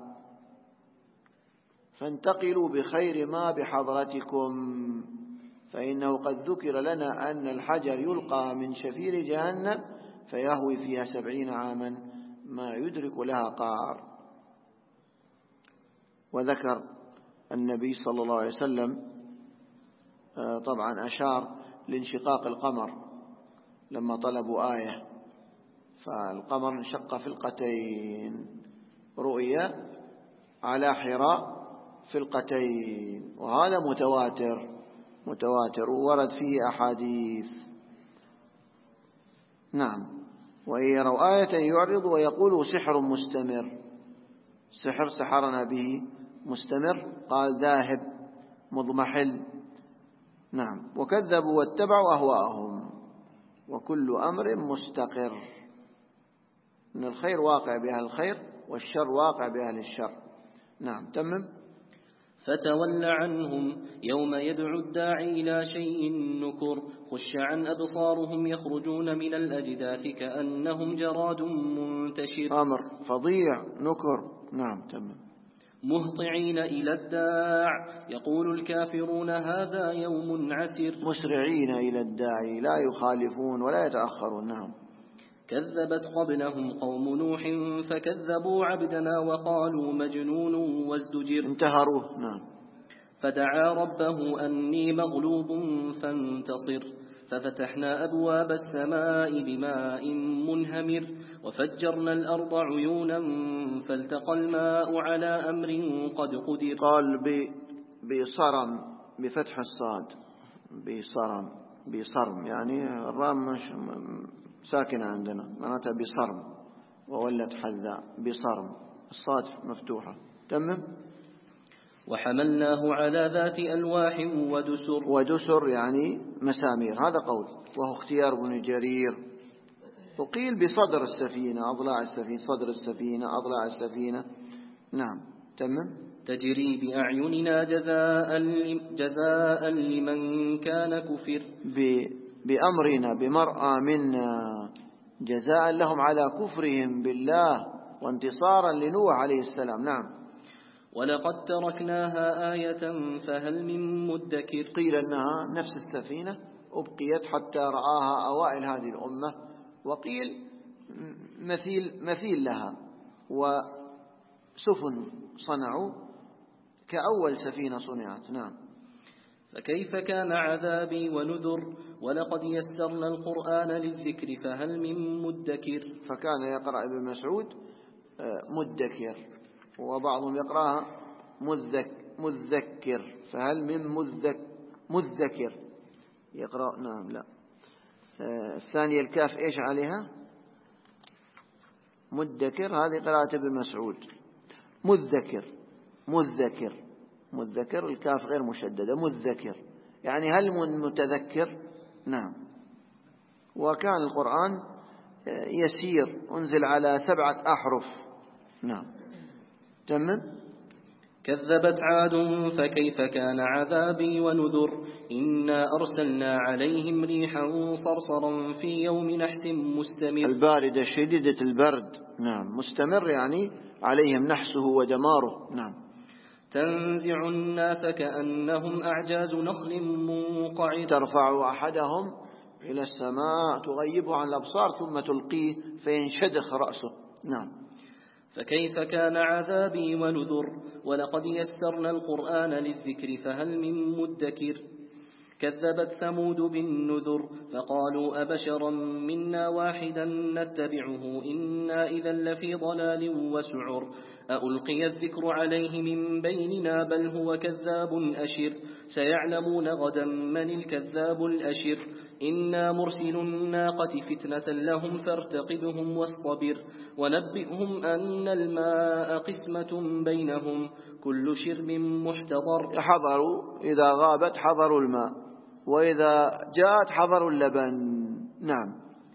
فانتقلوا بخير ما بحضرتكم فإنه قد ذكر لنا أن الحجر يلقى من شفير جهنم فيهوي فيها 70 عاما ما يدرك لها قعر. وذكر النبي صلى الله عليه وسلم طبعا أشار لانشقاق القمر لما طلبوا آية فالقمر انشق فلقتين رؤيا على حراء فلقتين وهذا متواتر وورد فيه أحاديث. نعم. وإن يروا آية يعرض ويقولوا سحر مستمر سحر سحرنا به مستمر قال ذاهب مضمحل. نعم. وكذبوا واتبعوا أهواءهم وكل أمر مستقر إن الخير واقع بأهل الخير والشر واقع بأهل الشر. نعم. تمم. فتول عنهم يوم يدعو الداعي إلى شيء نكر خش عن أبصارهم يخرجون من الأجداث كأنهم جراد منتشر أمر فظيع نكر. نعم. تمام. مهطعين إلى الداع يقول الكافرون هذا يوم عسر مسرعين إلى الداعي لا يخالفون ولا يتأخرون. نعم. كذبت قبلهم قوم نوح فكذبوا عبدنا وقالوا مجنون وازدجر انتهروه. نعم. فدعا ربه أني مغلوب فانتصر ففتحنا أبواب السماء بماء منهمر وفجرنا الأرض عيونا فالتقى الماء على أمر قد قدر. قال بصرم بفتح الصاد بصرم يعني الرام مش ساكنة عندنا معناتها بصرم وولت حذاء بصرم الصاد مفتوحة. تمام. وحملناه على ذات ألواح ودسر يعني مسامير هذا قول وهو اختيار ابن جرير. وقيل بصدر السفينة أضلاع السفينة صدر السفينة أضلاع السفينة. نعم. تمام. تجري بأعيننا جزاء لمن كان كفر بأمرنا بمرأى منا جزاء لهم على كفرهم بالله وانتصارا لنوح عليه السلام. نعم. ولقد تركناها آية فهل من مدكر. قيل أنها نفس السفينة أبقيت حتى رآها أوائل هذه الأمة وقيل مثيل لها وسفن صنعوا كأول سفينة صنعت. نعم. فكيف كان عذابي ونذر ولقد يسرنا القرآن للذكر فهل من مدكر. فكان يقرأ ابن مسعود مدكر وبعضهم يقرأها مذكر فهل من مذكر يقرأ. نعم. لا الثانية الكاف إيش عليها مدكر هذه قراءة ابن مسعود. مذكر الكاف غير مشددة مذكر يعني هل من متذكر. نعم. وكان القرآن يسير أنزل على 7 أحرف. نعم. تمام. كذبت عاد فكيف كان عذابي ونذر إنا أرسلنا عليهم ريحا صرصرا في يوم نحس مستمر. الباردة شديدة البرد. نعم. مستمر يعني عليهم نحسه ودماره. نعم. تنزع الناس كأنهم أعجاز نخل منقعر ترفع أحدهم إلى السماء تغيبه عن الأبصار ثم تلقيه فينشدخ رأسه. نعم. فكيف كان عذابي ونذر ولقد يسرنا القرآن للذكر فهل من مدكر. كذبت ثمود بالنذر فقالوا أبشرا منا واحدا نتبعه إنا إذا لفي ضلال وسعر ألقي الذكر عليه من بيننا بل هو كذاب أشر سيعلمون غدا من الكذاب الأشر إنا مرسل الناقة فتنة لهم فارتقبهم واصطبر ونبئهم أن الماء قسمة بينهم كل شرب محتضر. حضروا إذا غابت حضروا الماء وإذا جاءت حضروا اللبن. نعم.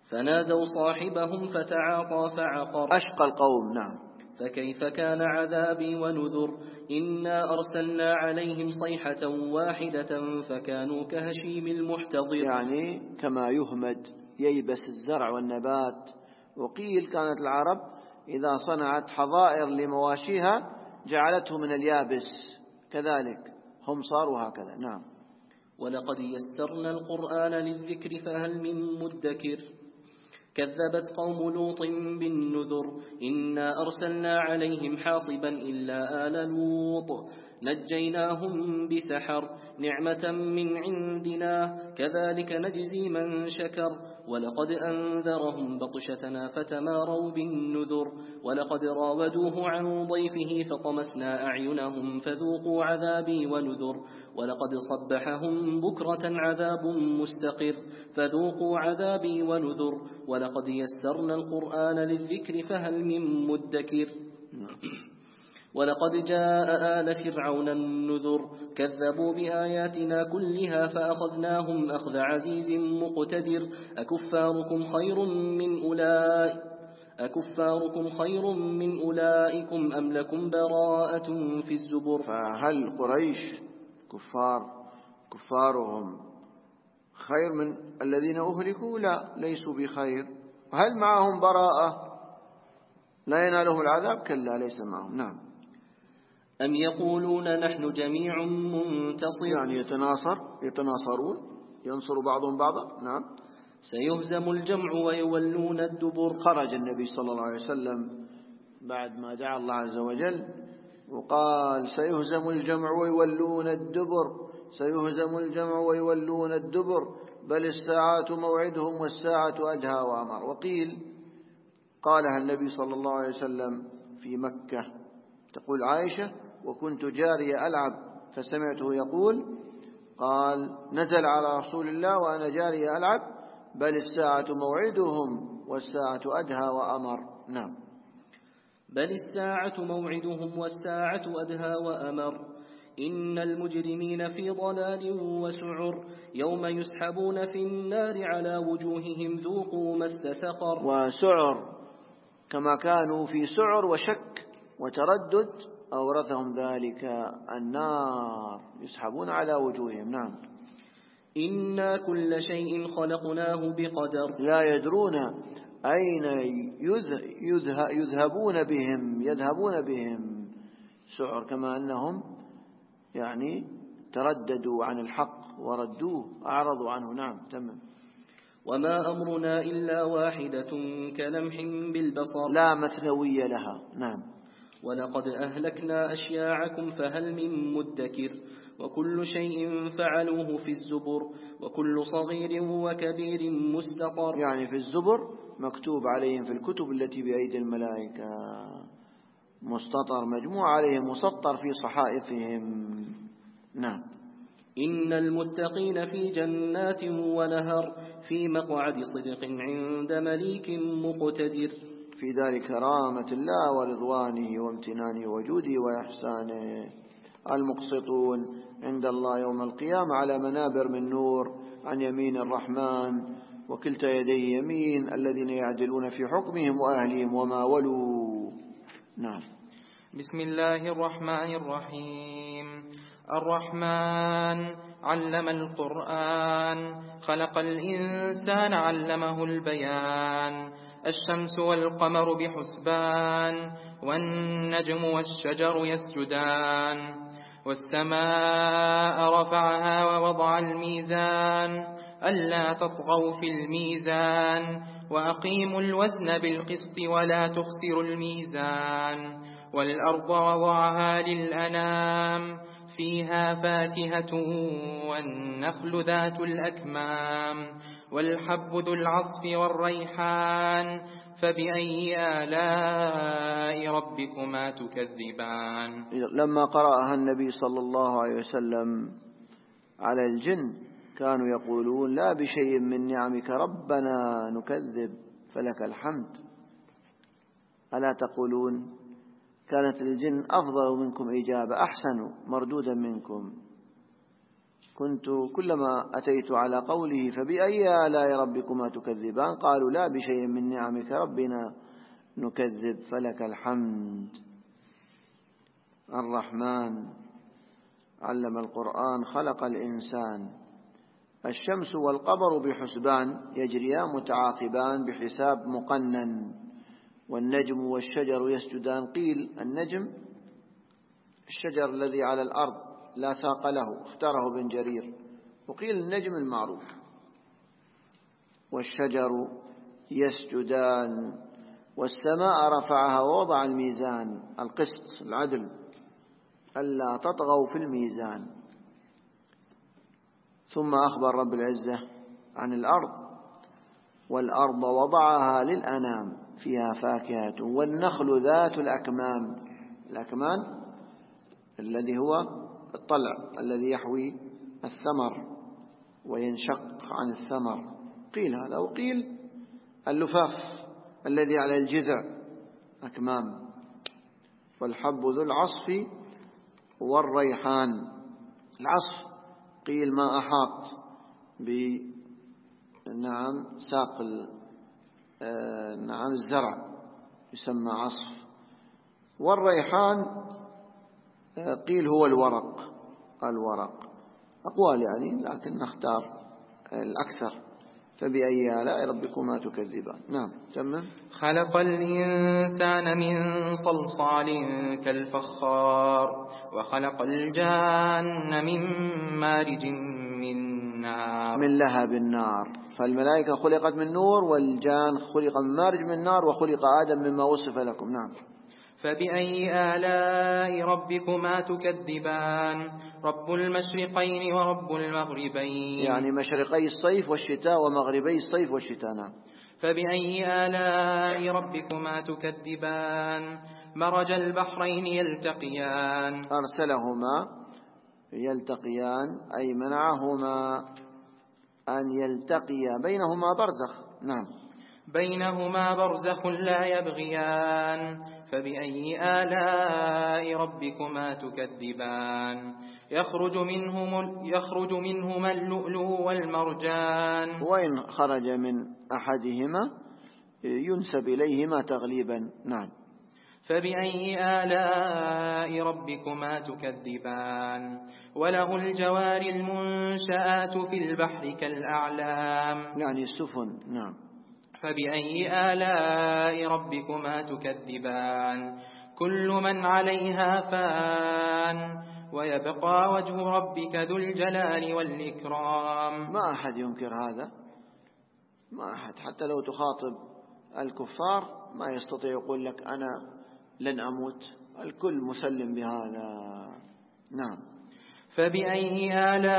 فنادوا صاحبهم فتعاطى فعقر أشقى القوم. نعم. فكيف كان عذابي ونذر إنا أرسلنا عليهم صيحة واحدة فكانوا كهشيم المحتضر. يعني كما يهمد ييبس الزرع والنبات. وقيل كانت العرب إذا صنعت حظائر لمواشيها جعلته من اليابس، كذلك هم صاروا هكذا. نعم. ولقد يسرنا القرآن للذكر فهل من مدكر كذبت قوم لوط بالنذر إنا أرسلنا عليهم حاصبا إلا آل لوط نجيناهم بسحر نعمة من عندنا كذلك نجزي من شكر ولقد أنذرهم بطشتنا فتماروا بالنذر ولقد راودوه عن ضيفه فطمسنا أعينهم فذوقوا عذابي ونذر ولقد صبحهم بكرة عذاب مستقر فذوقوا عذابي ونذر ولقد يسرنا القرآن للذكر فهل من مدكر ولقد جاء آل فرعون النذر كذبوا بآياتنا كلها فأخذناهم أخذ عزيز مقتدر أكفاركم خير من أولئكم أم لكم براءة في الزبر. فهل قريش كفارهم خير من الذين أهلكوا؟ لا، ليسوا بخير. هل معهم براءة لا ينالهم العذاب؟ كلا، ليس معهم. نعم. أم يقولون نحن جميع منتصر يعني يتناصرون، ينصر بعضهم بعضا. نعم. سيهزم الجمع ويولون الدبر. خرج النبي صلى الله عليه وسلم بعد ما دعا الله عز وجل وقال سيهزم الجمع ويولون الدبر، سيهزم الجمع ويولون الدبر بل الساعة موعدهم والساعة أدهى وأمر. وقيل قالها النبي صلى الله عليه وسلم في مكة. تقول عائشة وكنت جارية ألعب فسمعته يقول قال نزل على رسول الله وأنا جارية ألعب بل الساعة موعدهم والساعة أدهى وأمر. نعم. بل الساعة موعدهم والساعة أدهى وأمر إن المجرمين في ضلال وسعر يوم يسحبون في النار على وجوههم ذوقوا مس سقر. وسعر كما كانوا في سعر وشك وتردد أورثهم ذلك النار يسحبون على وجوههم. نعم. إنا كل شيء خلقناه بقدر لا يدرون أين يذهبون بهم سعر كما أنهم يعني ترددوا عن الحق وردوه أعرضوا عنه. نعم. تمام. وما أمرنا إلا واحدة كلمح بالبصر لا مثنوية لها. نعم. ولقد أهلكنا أشياعكم فهل من مدكر وكل شيء فعلوه في الزبر وكل صغير وكبير مستطر. يعني في الزبر مكتوب عليهم في الكتب التي بأيدي الملائكة، مستطر مجموع عليهم مسطر في صحائفهم. نعم. إن المتقين في جنات ونهر في مقعد صدق عند مليك مقتدر. في ذلك كرامة الله ورضوانه وامتنانه وجوده وإحسانه. المقسطون عند الله يوم القيامة على منابر من نور عن يمين الرحمن وكلتا يديه يمين الذين يعدلون في حكمهم وأهلهم وما ولوا. نعم. بسم الله الرحمن الرحيم. الرحمن علم القرآن خلق الإنسان علمه البيان الشمس والقمر بحسبان والنجم والشجر يسجدان والسماء رفعها ووضع الميزان ألا تطغوا في الميزان وأقيموا الوزن بالقسط ولا تخسروا الميزان والأرض وضعها للأنام فيها فاكهة والنخل ذات الأكمام والحب ذو العصف والريحان فبأي آلاء ربكما تكذبان. لما قرأها النبي صلى الله عليه وسلم على الجن كانوا يقولون لا بشيء من نعمك ربنا نكذب فلك الحمد. ألا تقولون كانت الجن أفضل منكم إجابة أحسن مردودا منكم. كنت كلما أتيت على قوله فبأي آلاء ربكما تكذبان قالوا لا بشيء من نعمك ربنا نكذب فلك الحمد. الرحمن علم القرآن خلق الإنسان. الشمس والقمر بحسبان يجريان متعاقبان بحساب مقنن. والنجم والشجر يسجدان. قيل النجم الشجر الذي على الأرض لا ساق له اختاره ابن جرير، وقيل النجم المعروف. والشجر يسجدان. والسماء رفعها ووضع الميزان القسط العدل ألا تطغوا في الميزان. ثم أخبر رب العزة عن الأرض. والأرض وضعها للأنام فيها فاكهة والنخل ذات الأكمام. الأكمام الذي هو الطلع الذي يحوي الثمر وينشق عن الثمر، قيل هذا. وقيل اللفاف الذي على الجذع أكمام. والحب ذو العصف والريحان. العصف قيل ما أحاط ساق الزرع يسمى عصف. والريحان قيل هو الورق. أقوال يعني، لكن نختار الأكثر. فبأي آلاء ربكما تكذبان. نعم تمام. خلق الإنسان من صلصال كالفخار وخلق الجان من مارج من نار. من لهب النار. فالملائكة خلقت من نور والجان خلق من مارج من نار وخلق آدم مما وصف لكم. نعم. فبأي آلاء ربكما تكذبان رب المشرقين ورب المغربين. يعني مشرقي الصيف والشتاء ومغربي الصيف والشتاء. نعم. فبأي آلاء ربكما تكذبان مرج البحرين يلتقيان. أرسلهما يلتقيان أي منعهما أن يلتقيا بينهما برزخ. نعم. بينهما برزخ لا يبغيان. فبأي آلاء ربكما تكذبان يخرج منهما اللؤلؤ والمرجان. وإن خرج من أحدهما ينسب إليهما تغليبا. نعم. فبأي آلاء ربكما تكذبان وله الجوار المنشآت في البحر كالأعلام. يعني السفن. نعم. فبأي آلاء ربكما تكذبان كل من عليها فان ويبقى وجه ربك ذو الجلال والإكرام. ما أحد ينكر هذا، ما أحد، حتى لو تخاطب الكفار ما يستطيع يقول لك أنا لن أموت، الكل مسلم بهذا. نعم. فبأي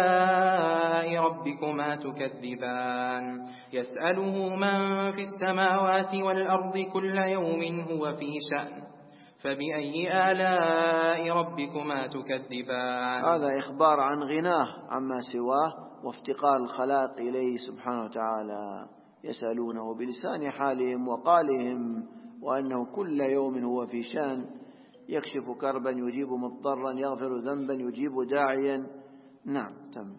آلاء ربكما تكذبان يسأله من في السماوات والأرض كل يوم هو في شأن. فبأي آلاء ربكما تكذبان. هذا إخبار عن غناه عما سواه وافتقار الخلائق إليه سبحانه وتعالى. يسألونه بلسان حالهم وقالهم وأنه كل يوم هو في شأن يكشف كربا يجيب مضطرا يغفر ذنبا يجيب داعيا. نعم تم.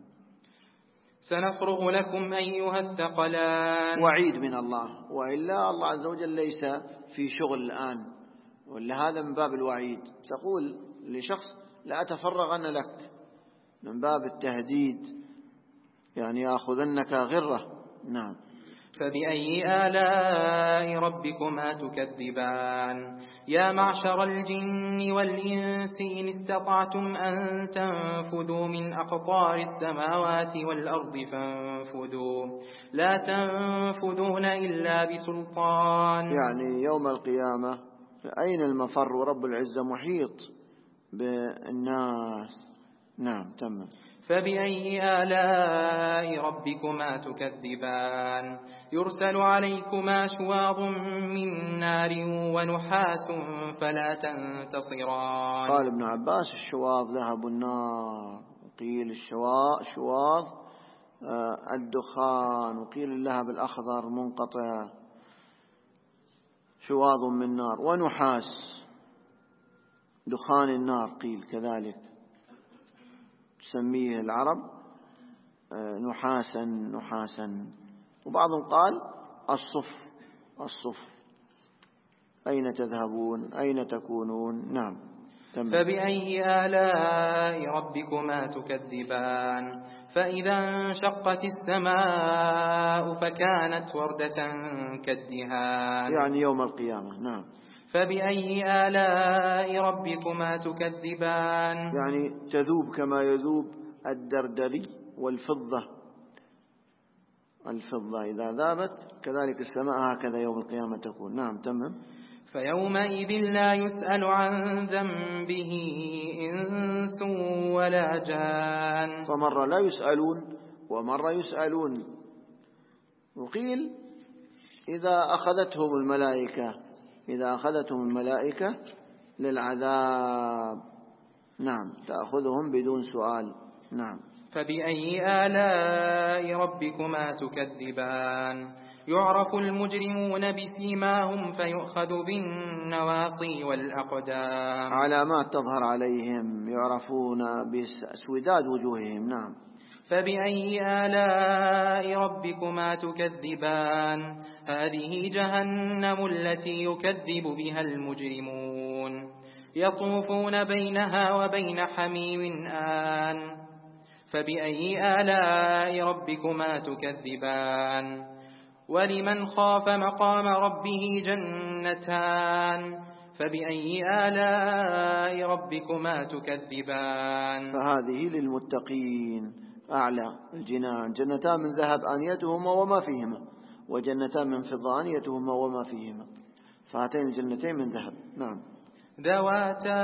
سنفرغ لكم أيها الثقلان. وعيد من الله، وإلا الله عز وجل ليس في شغل الآن، ولهذا من باب الوعيد. تقول لشخص لا أتفرغن لك من باب التهديد، يعني يأخذنك غرة. نعم. فبأي آلاء ربكما تكذبان يا معشر الجن والإنس إن استطعتم أن تنفذوا من أقطار السماوات والأرض فانفذوا لا تنفذون إلا بسلطان. يعني يوم القيامة أين المفر؟ ورب العزة محيط بالناس. نعم تم. فبأي آلاء ربكما تكذبان يرسل عليكما شواظ من نار ونحاس فلا تنتصران. قال ابن عباس الشواظ لهب النار، وقيل الشواظ الدخان، وقيل اللهب الأخضر منقطع. شواظ من نار ونحاس دخان النار قيل كذلك تسميه العرب نحاسا. وبعضهم قال الصفر. أين تذهبون أين تكونون؟ نعم. فبأي آلاء ربكما تكذبان فإذا انشقت السماء فكانت وردة كالدهان يعني يوم القيامة. نعم. فبأي آلاء ربكما تكذبان يعني تذوب كما يذوب الدردري والفضة. الفضة إذا ذابت كذلك السماء هكذا يوم القيامة تكون. نعم. تمام. فيومئذ لا يسأل عن ذنبه إنس ولا جان. فمرة لا يسألون ومرة يسألون. وقيل إذا أخذتهم الملائكة للعذاب. نعم. تأخذهم بدون سؤال. نعم. فبأي آلاء ربكما تكذبان يعرف المجرمون بسيماهم فيؤخذ بالنواصي والأقدام. علامات تظهر عليهم يعرفون بسوداد وجوههم. نعم. فبأي آلاء ربكما تكذبان هذه جهنم التي يكذب بها المجرمون يطوفون بينها وبين حميم آن. فبأي آلاء ربكما تكذبان ولمن خاف مقام ربه جنتان. فبأي آلاء ربكما تكذبان فهذه للمتقين أعلى الجنان. جنتان من ذهب آنيتهما وما فيهما وجنتان من فضة آنيتهما وما فيهما. فهاتين الجنتين من ذهب. نعم. ذواتا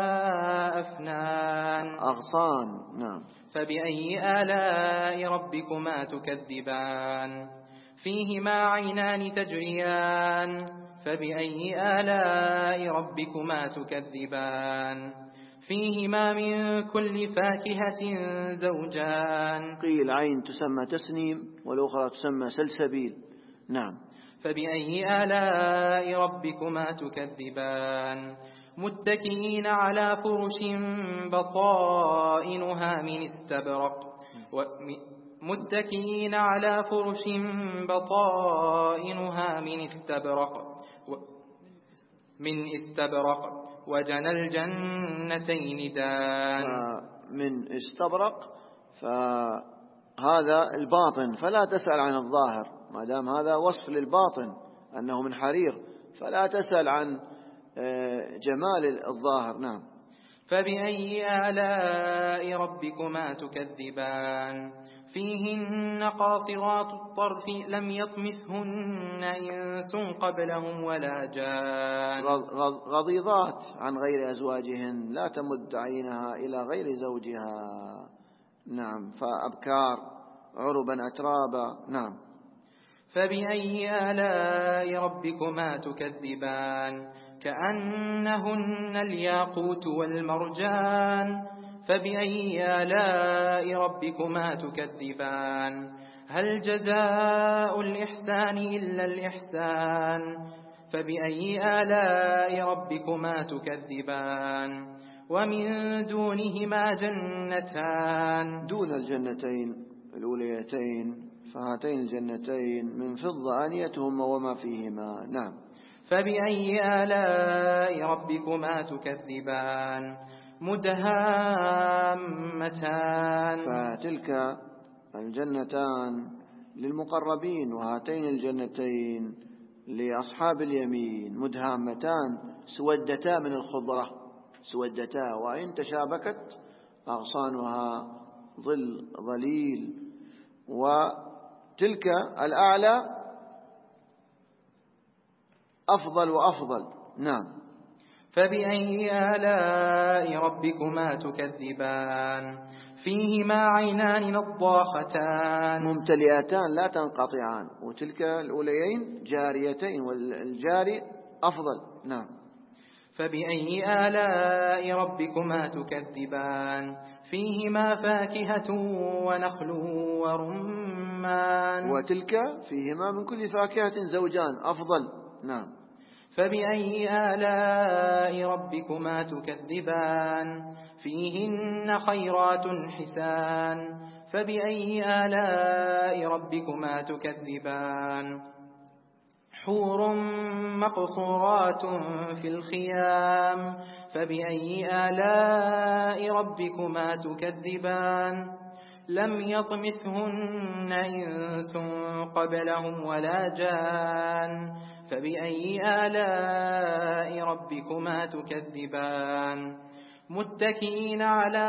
أفنان أغصان. نعم. فبأي آلاء ربكما تكذبان فيهما عينان تجريان. فبأي آلاء ربكما تكذبان فيهما من كل فاكهة زوجان. قيل عين تسمى تسنيم والأخرى تسمى سلسبيل. نعم. فبأي آلاء ربكما تكذبان متكئين على فرش بطائنها من استبرق متكئين على فرش بطائنها من استبرق وجنى الجنتين دان. من استبرق فهذا الباطن فلا تسأل عن الظاهر ما دام هذا وصف للباطن أنه من حرير فلا تسأل عن جمال الظاهر. نعم. فبأي آلاء ربكما تكذبان فيهن قاصرات الطرف لم يطمثهن إنس قبلهم ولا جان. غضيضات عن غير أزواجهن لا تمد عينها إلى غير زوجها. نعم. فأبكار عربا أترابا. نعم. فبأي آلاء ربكما تكذبان كأنهن الياقوت والمرجان. فبأي آلاء ربكما تكذبان هل جزاء الإحسان إلا الإحسان. فبأي آلاء ربكما تكذبان ومن دونهما جنتان. دون الجنتين الأوليتين فهاتين الجنتين من فضة آنيتهما وما فيهما. نعم. فبأي آلاء ربكما تكذبان مدهامتان. فتلك الجنتان للمقربين وهاتين الجنتين لأصحاب اليمين. مدهامتان سودتا من الخضرة سودتا وإن تشابكت أغصانها ظليل. وتلك الأعلى أفضل وأفضل. نعم. فبأي آلاء ربكما تكذبان فيهما عينان نضاختان ممتلئتان لا تنقطعان. وتلك الأوليين جاريتين والجاري أفضل. نعم. فبأي آلاء ربكما تكذبان فيهما فاكهة ونخل ورمان. وتلك فيهما من كل فاكهة زوجان أفضل. نعم. فبأي آلاء ربكما تكذبان فيهن خيرات حسان. فبأي آلاء ربكما تكذبان حور مقصورات في الخيام فبأي آلاء ربكما تكذبان لم يطمثهن إنس قبلهم ولا جان فبأي آلاء ربكما تكذبان متكئين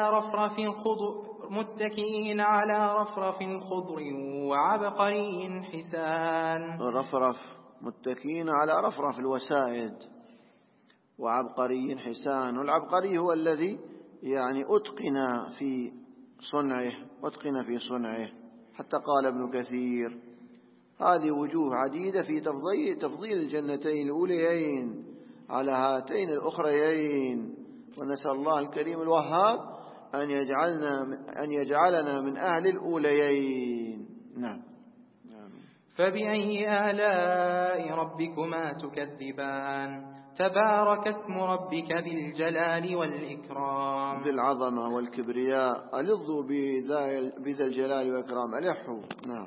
على رفرف خضر وعبقري حسان. رفرف متكئين على رفرف الوسائد وعبقري حسان. والعبقري هو الذي يعني أتقن في صنعه حتى قال ابن كثير هذه وجوه عديدة في تفضيل الجنتين الأوليين على هاتين الأخريين. ونسأل الله الكريم الوهاب أن يجعلنا من أهل الأوليين. نعم. فبأي آلاء ربكما تكذبان تبارك اسم ربك ذي الجلال والإكرام. ذي العظمة والكبرياء ألظوا بذا الجلال والإكرام ألحوا. نعم.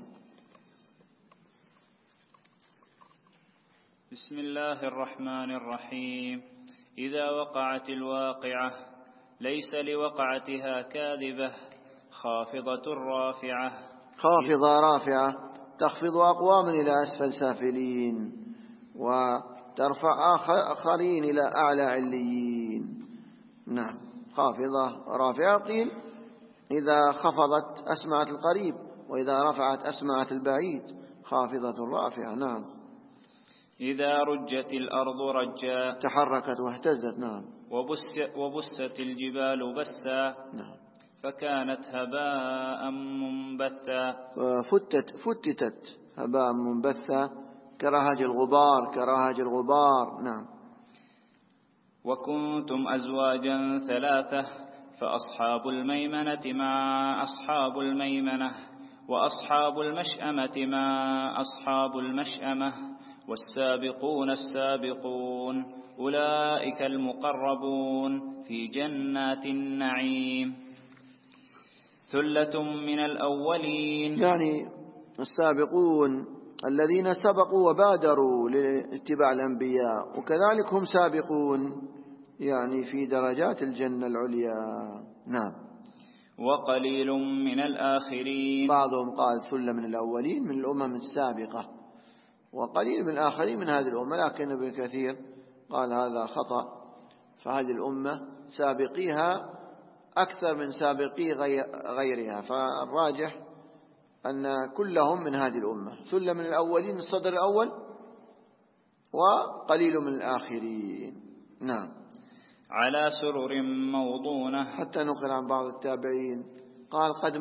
بسم الله الرحمن الرحيم. إذا وقعت الواقعة ليس لوقعتها كاذبة خافضة رافعة. خافضة رافعة تخفض أقواما إلى أسفل سافلين وترفع آخرين إلى أعلى عليين. نعم. خافضة رافعة قيل إذا خفضت أسمعت القريب وإذا رفعت أسمعت البعيد. خافضة رافعة. نعم. إذا رجت الأرض رجا تحركت واهتزت. نعم. وبست الجبال بسا. نعم. فكانت هباء منبثا. فتتت هباء منبثا كرهاج الغبار. نعم. وكنتم أزواجا ثلاثة فأصحاب الميمنة مع أصحاب الميمنة وأصحاب المشأمة مع أصحاب المشأمة والسابقون السابقون أولئك المقربون في جنات النعيم. ثلة من الأولين يعني السابقون الذين سبقوا وبادروا لاتباع الأنبياء وكذلك هم سابقون يعني في درجات الجنة العليا. نعم. وقليل من الآخرين. بعضهم قال ثلة من الأولين من الأمم السابقة وقليل من الآخرين من هذه الأمة لكن ابن كثير قال هذا خطأ فهذه الأمة سابقيها أكثر من سابقي غيرها فالراجح أن كلهم من هذه الأمة. ثلة من الأولين الصدر الأول وقليل من الآخرين. نعم. على سرر موضونة. حتى نقل عن بعض التابعين قال قد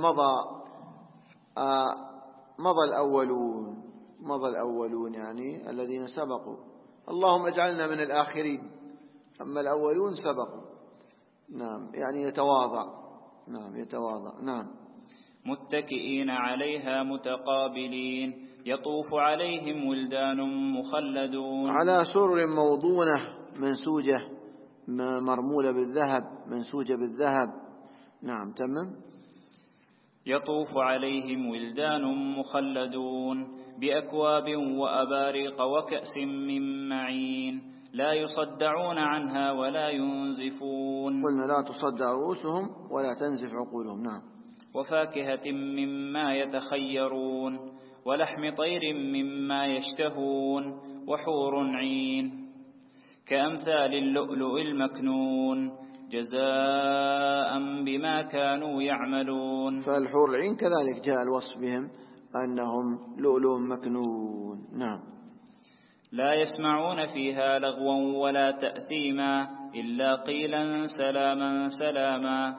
مضى الأولون يعني الذين سبقوا اللهم اجعلنا من الآخرين أما الأولون سبقوا. نعم. يعني يتواضع. نعم. متكئين عليها متقابلين يطوف عليهم ولدان مخلدون. على سرر موضونة منسوجة مرمولة بالذهب منسوجة بالذهب. نعم. تمام. يطوف عليهم ولدان مخلدون بأكواب وأباريق وكأس من معين لا يصدعون عنها ولا ينزفون. قلنا لا تصدع رؤوسهم ولا تنزف عقولهم. نعم. وفاكهة مما يتخيرون ولحم طير مما يشتهون وحور عين كأمثال اللؤلؤ المكنون جزاء بما كانوا يعملون. فالحور العين كذلك جاء الوصف بهم أنهم لؤلؤ مكنون. نعم. لا يسمعون فيها لغوا ولا تأثيما إلا قيلا سلاما سلاما.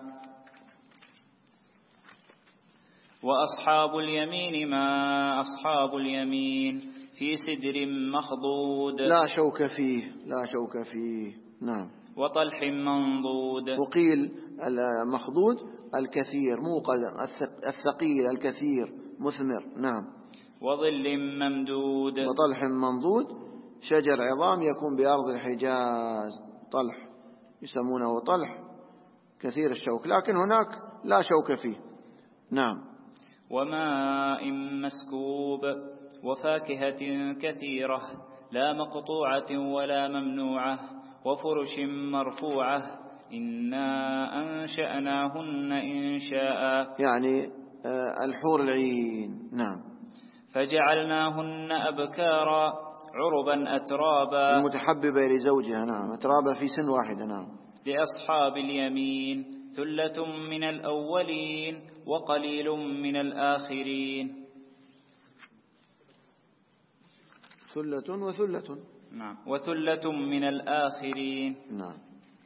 وأصحاب اليمين ما أصحاب اليمين في سدر مخضود لا شوك فيه. نعم. وطلح منضود. وقيل المخضود الكثير موقد الثقيل الكثير مثمر. نعم. وظل ممدود. وطلح منضود شجر عظام يكون بأرض الحجاز. طلح يسمونه طلح كثير الشوك لكن هناك لا شوك فيه. نعم. وماء مسكوب وفاكهة كثيرة لا مقطوعة ولا ممنوعة وفرش مرفوعة إنا أنشأناهن إنشاء يعني الحور العين. نعم. فجعلناهن أبكارا عربا أترابا المتحببة لزوجها. نعم. أترابا في سن واحدة. نعم. لأصحاب اليمين ثلة من الأولين وقليل من الآخرين. ثلة وثلة. نعم. وثلة من الآخرين. نعم.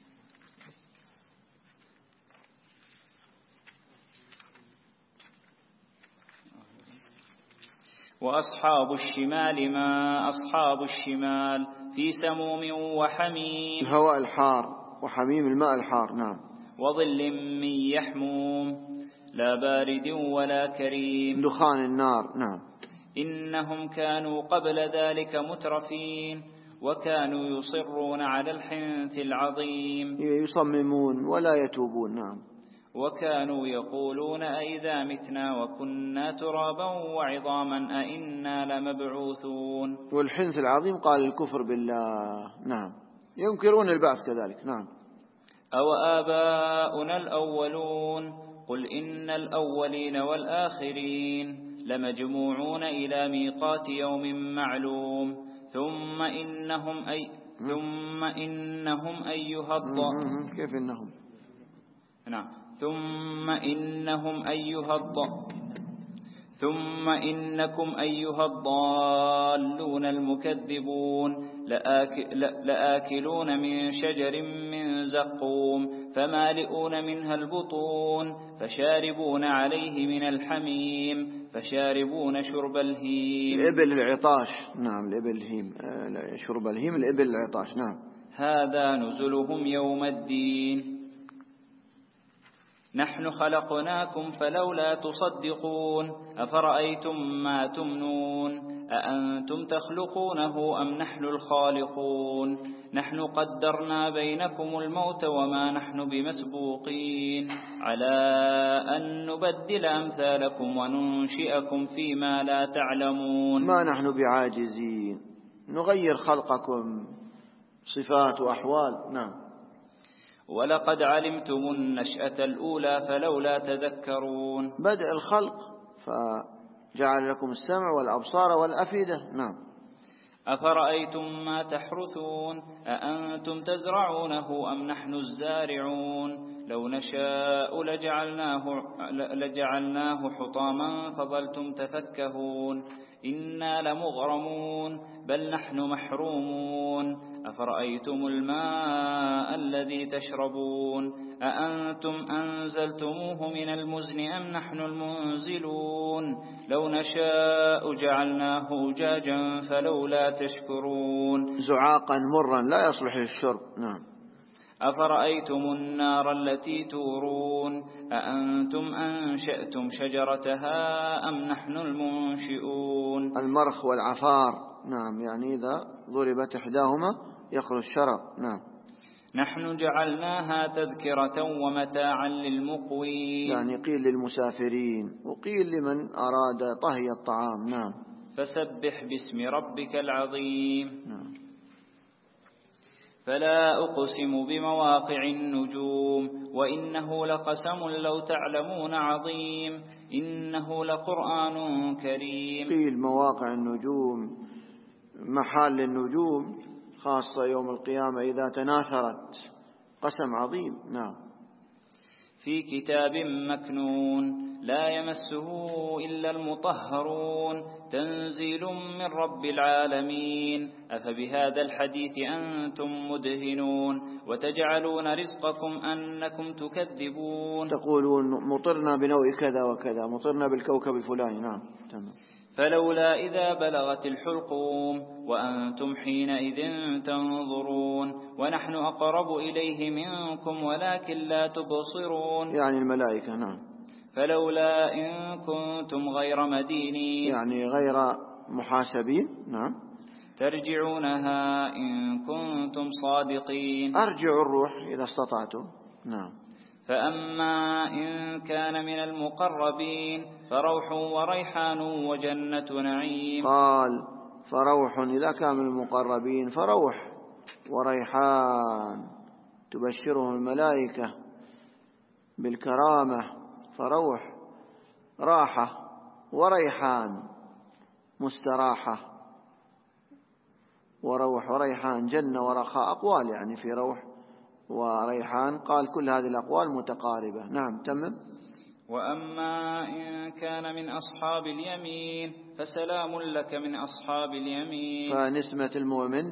وأصحاب الشمال ما أصحاب الشمال في سموم وحميم. الهواء الحار وحميم الماء الحار. نعم. وظل من يحموم لا بارد ولا كريم. دخان النار. نعم. إنهم كانوا قبل ذلك مترفين وكانوا يصرون على الحنث العظيم. يصممون ولا يتوبون. نعم. وكانوا يقولون أئذا متنا وكنا ترابا وعظاما أئنا لمبعوثون. والحنث العظيم قال الكفر بالله. نعم. ينكرون البعث كذلك. نعم. أو آباؤنا الأولون قل إن الأولين والآخرين لمجموعون إلى ميقات يوم معلوم ثم إنهم أيها الضالون. كيف إنهم؟ نعم. ثم إنكم أيها الضالون المكذبون لآكلون من شجر من زقوم فمالئون منها البطون فشاربون عليه من الحميم فشاربون شرب الهيم. الإبل العطاش. نعم. الإبل الهيم. شرب الهيم الإبل العطاش. نعم. هذا نزلهم يوم الدين. نحن خلقناكم فلولا تصدقون أفرأيتم ما تمنون أأنتم تخلقونه أم نحن الخالقون نحن قدرنا بينكم الموت وما نحن بمسبوقين على أن نبدل أمثالكم وننشئكم فيما لا تعلمون. ما نحن بعاجزين نغير خلقكم صفات وأحوال. نعم. ولقد علمتم النشأة الأولى فلولا تذكرون. بدء الخلق فجعل لكم السمع والأبصار والأفئدة. نعم. أفرأيتم ما تحرثون أأنتم تزرعونه أم نحن الزارعون لو نشاء لجعلناه حطاما فظلتم تفكهون إنا لمغرمون بل نحن محرومون. أفرأيتم الماء الذي تشربون أأنتم أنزلتموه من المزن أم نحن المنزلون لو نشاء جعلناه أجاجا فلولا تشكرون. زعاقا مرا لا يصلح للشرب. نعم. أفرأيتم النار التي تورون أأنتم أنشأتم شجرتها أم نحن المنشئون. المرخ والعفار. نعم. يعني إذا ضربت إحداهما يخرج الشرر. نعم. نحن جعلناها تذكرة ومتاعا للمقوين. يعني قيل للمسافرين وقيل لمن أراد طهي الطعام. نعم. فسبح باسم ربك العظيم. نعم. فلا أقسم بمواقع النجوم وإنه لقسم لو تعلمون عظيم إنه لقرآن كريم. قيل مواقع النجوم محال النجوم خاصة يوم القيامة إذا تناثرت. قسم عظيم. نعم. في كتاب مكنون لا يمسه إلا المطهرون تنزيل من رب العالمين. أفبهذا الحديث أنتم مدهنون وتجعلون رزقكم أنكم تكذبون. تقولون مطرنا بنوع كذا وكذا مطرنا بالكوكب الفلاني. نعم. تمام. فلولا إذا بلغت الحلقوم وأنتم حينئذ تنظرون ونحن أقرب إليه منكم ولكن لا تبصرون. يعني الملائكة. نعم. فلولا إن كنتم غير مدينين يعني غير محاسبين. نعم. ترجعونها إن كنتم صادقين. أرجعوا الروح إذا استطعتم. نعم. فأما إن كان من المقربين فروح وريحان وجنة نعيم. قال فروح إذا كان من المقربين فروح وريحان تبشره الملائكة بالكرامة، فروح راحة وريحان مستراحة، وروح وريحان جنة ورخاء، أقوال يعني في روح وريحان، قال كل هذه الأقوال متقاربة. نعم تمم. وأما إن كان من أصحاب اليمين فسلام لك من أصحاب اليمين. فنسمة المؤمن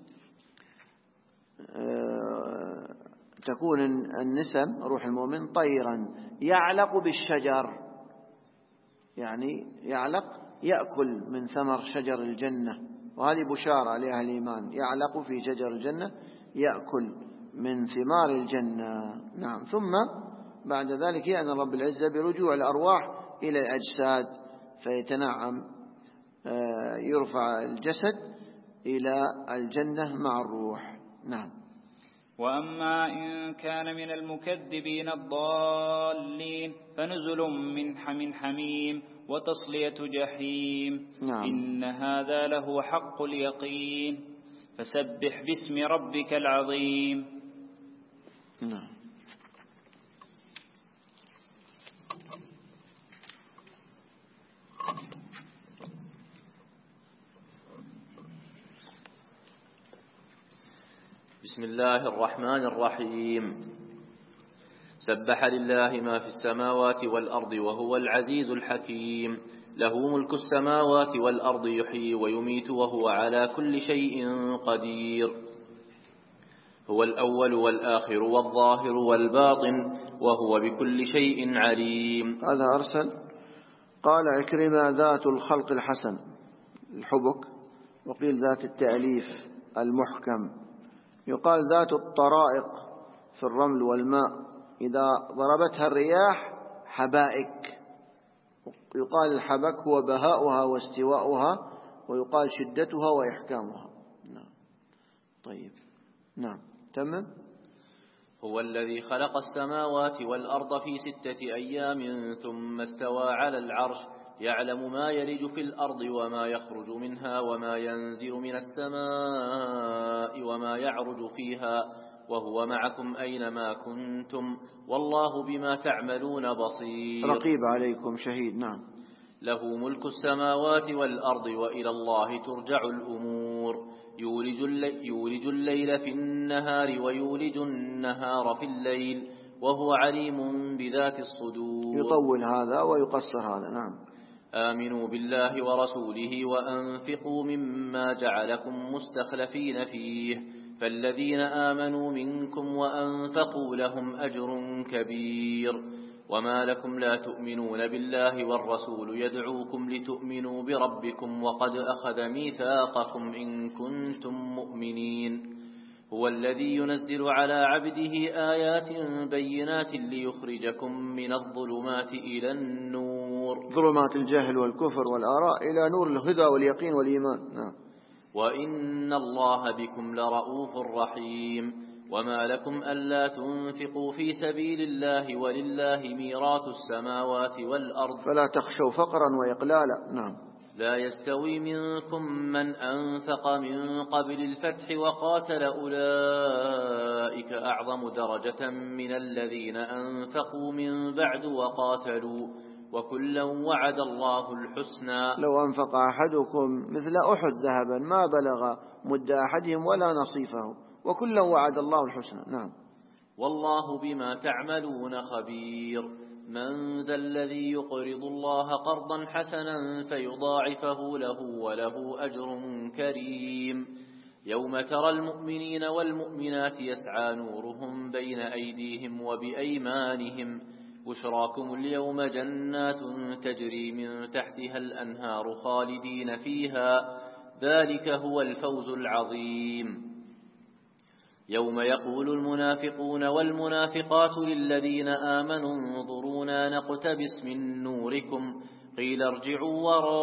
تكون النسم روح المؤمن طيرا يعلق بالشجر، يعني يعلق يأكل من ثمر شجر الجنة، وهذه بشارة لأهل الإيمان، يعلق في شجر الجنة يأكل من ثمار الجنة. نعم. ثم بعد ذلك يأذن رب العزة برجوع الأرواح إلى الأجساد فيتنعم، يرفع الجسد إلى الجنة مع الروح. نعم. وأما إن كان من المكذبين الضالين فنزل من حميم وتصلية جحيم. نعم. إن هذا لهو حق اليقين فسبح باسم ربك العظيم. نعم. بسم الله الرحمن الرحيم. سبح لله ما في السماوات والأرض وهو العزيز الحكيم. له ملك السماوات والأرض يحيي ويميت وهو على كل شيء قدير. هو الأول والآخر والظاهر والباطن وهو بكل شيء عليم. هذا أرسل. قال عكرمة ذات الخلق الحسن الحبك، وقيل ذات التأليف المحكم، يقال ذات الطرائق في الرمل والماء، إذا ضربتها الرياح حبائك، يقال الحبك هو بهاؤها واستواؤها، ويقال شدتها وإحكامها. نعم. طيب. نعم تمام. هو الذي خلق السماوات والأرض في 6 أيام ثم استوى على العرش، يعلم ما يلج في الأرض وما يخرج منها وما ينزل من السماء وما يعرج فيها، وهو معكم أينما كنتم والله بما تعملون بصير. رقيب عليكم شهيد. نعم. له ملك السماوات والأرض وإلى الله ترجع الأمور. يولج الليل في النهار ويولج النهار في الليل وهو عليم بذات الصدور. يطول هذا ويقصر هذا. نعم. آمنوا بالله ورسوله وأنفقوا مما جعلكم مستخلفين فيه، فالذين آمنوا منكم وأنفقوا لهم أجر كبير. وما لكم لا تؤمنون بالله والرسول يدعوكم لتؤمنوا بربكم وقد أخذ ميثاقكم إن كنتم مؤمنين. هو الذي ينزل على عبده آيات بينات ليخرجكم من الظلمات إلى النور، ظلمات الجهل والكفر والآراء، إلى نور الهدى واليقين والإيمان. نعم. وإن الله بكم لرؤوف رحيم. وما لكم ألا تنفقوا في سبيل الله ولله ميراث السماوات والأرض فلا تخشوا فقرا وإقلالا. نعم. لا يستوي منكم من أنفق من قبل الفتح وقاتل، أولئك أعظم درجة من الذين أنفقوا من بعد وقاتلوا، وكلا وعد الله الحسنى. لو أنفق أحدكم مثل أحد ذهبا ما بلغ مد أحدهم ولا نصيفه، وكلا وعد الله الحسنى. نعم. والله بما تعملون خبير. من ذا الذي يقرض الله قرضا حسنا فيضاعفه له وله أجر كريم. يوم ترى المؤمنين والمؤمنات يسعى نورهم بين أيديهم وبأيمانهم، بشراكم اليوم جنات تجري من تحتها الأنهار خالدين فيها، ذلك هو الفوز العظيم. يوم يقول المنافقون والمنافقات للذين آمنوا انظرونا نقتبس من نوركم، قيل ارجعوا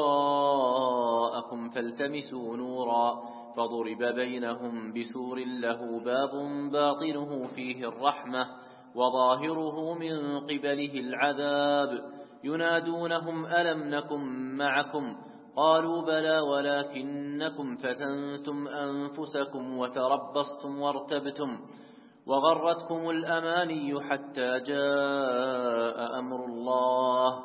وراءكم فالتمسوا نورا، فضرب بينهم بسور له باب باطنه فيه الرحمة وظاهره من قبله العذاب ينادونهم ألم نكن معكم قالوا بلى ولكنكم فتنتم أنفسكم وتربصتم وارتبتم وغرتكم الأماني حتى جاء أمر الله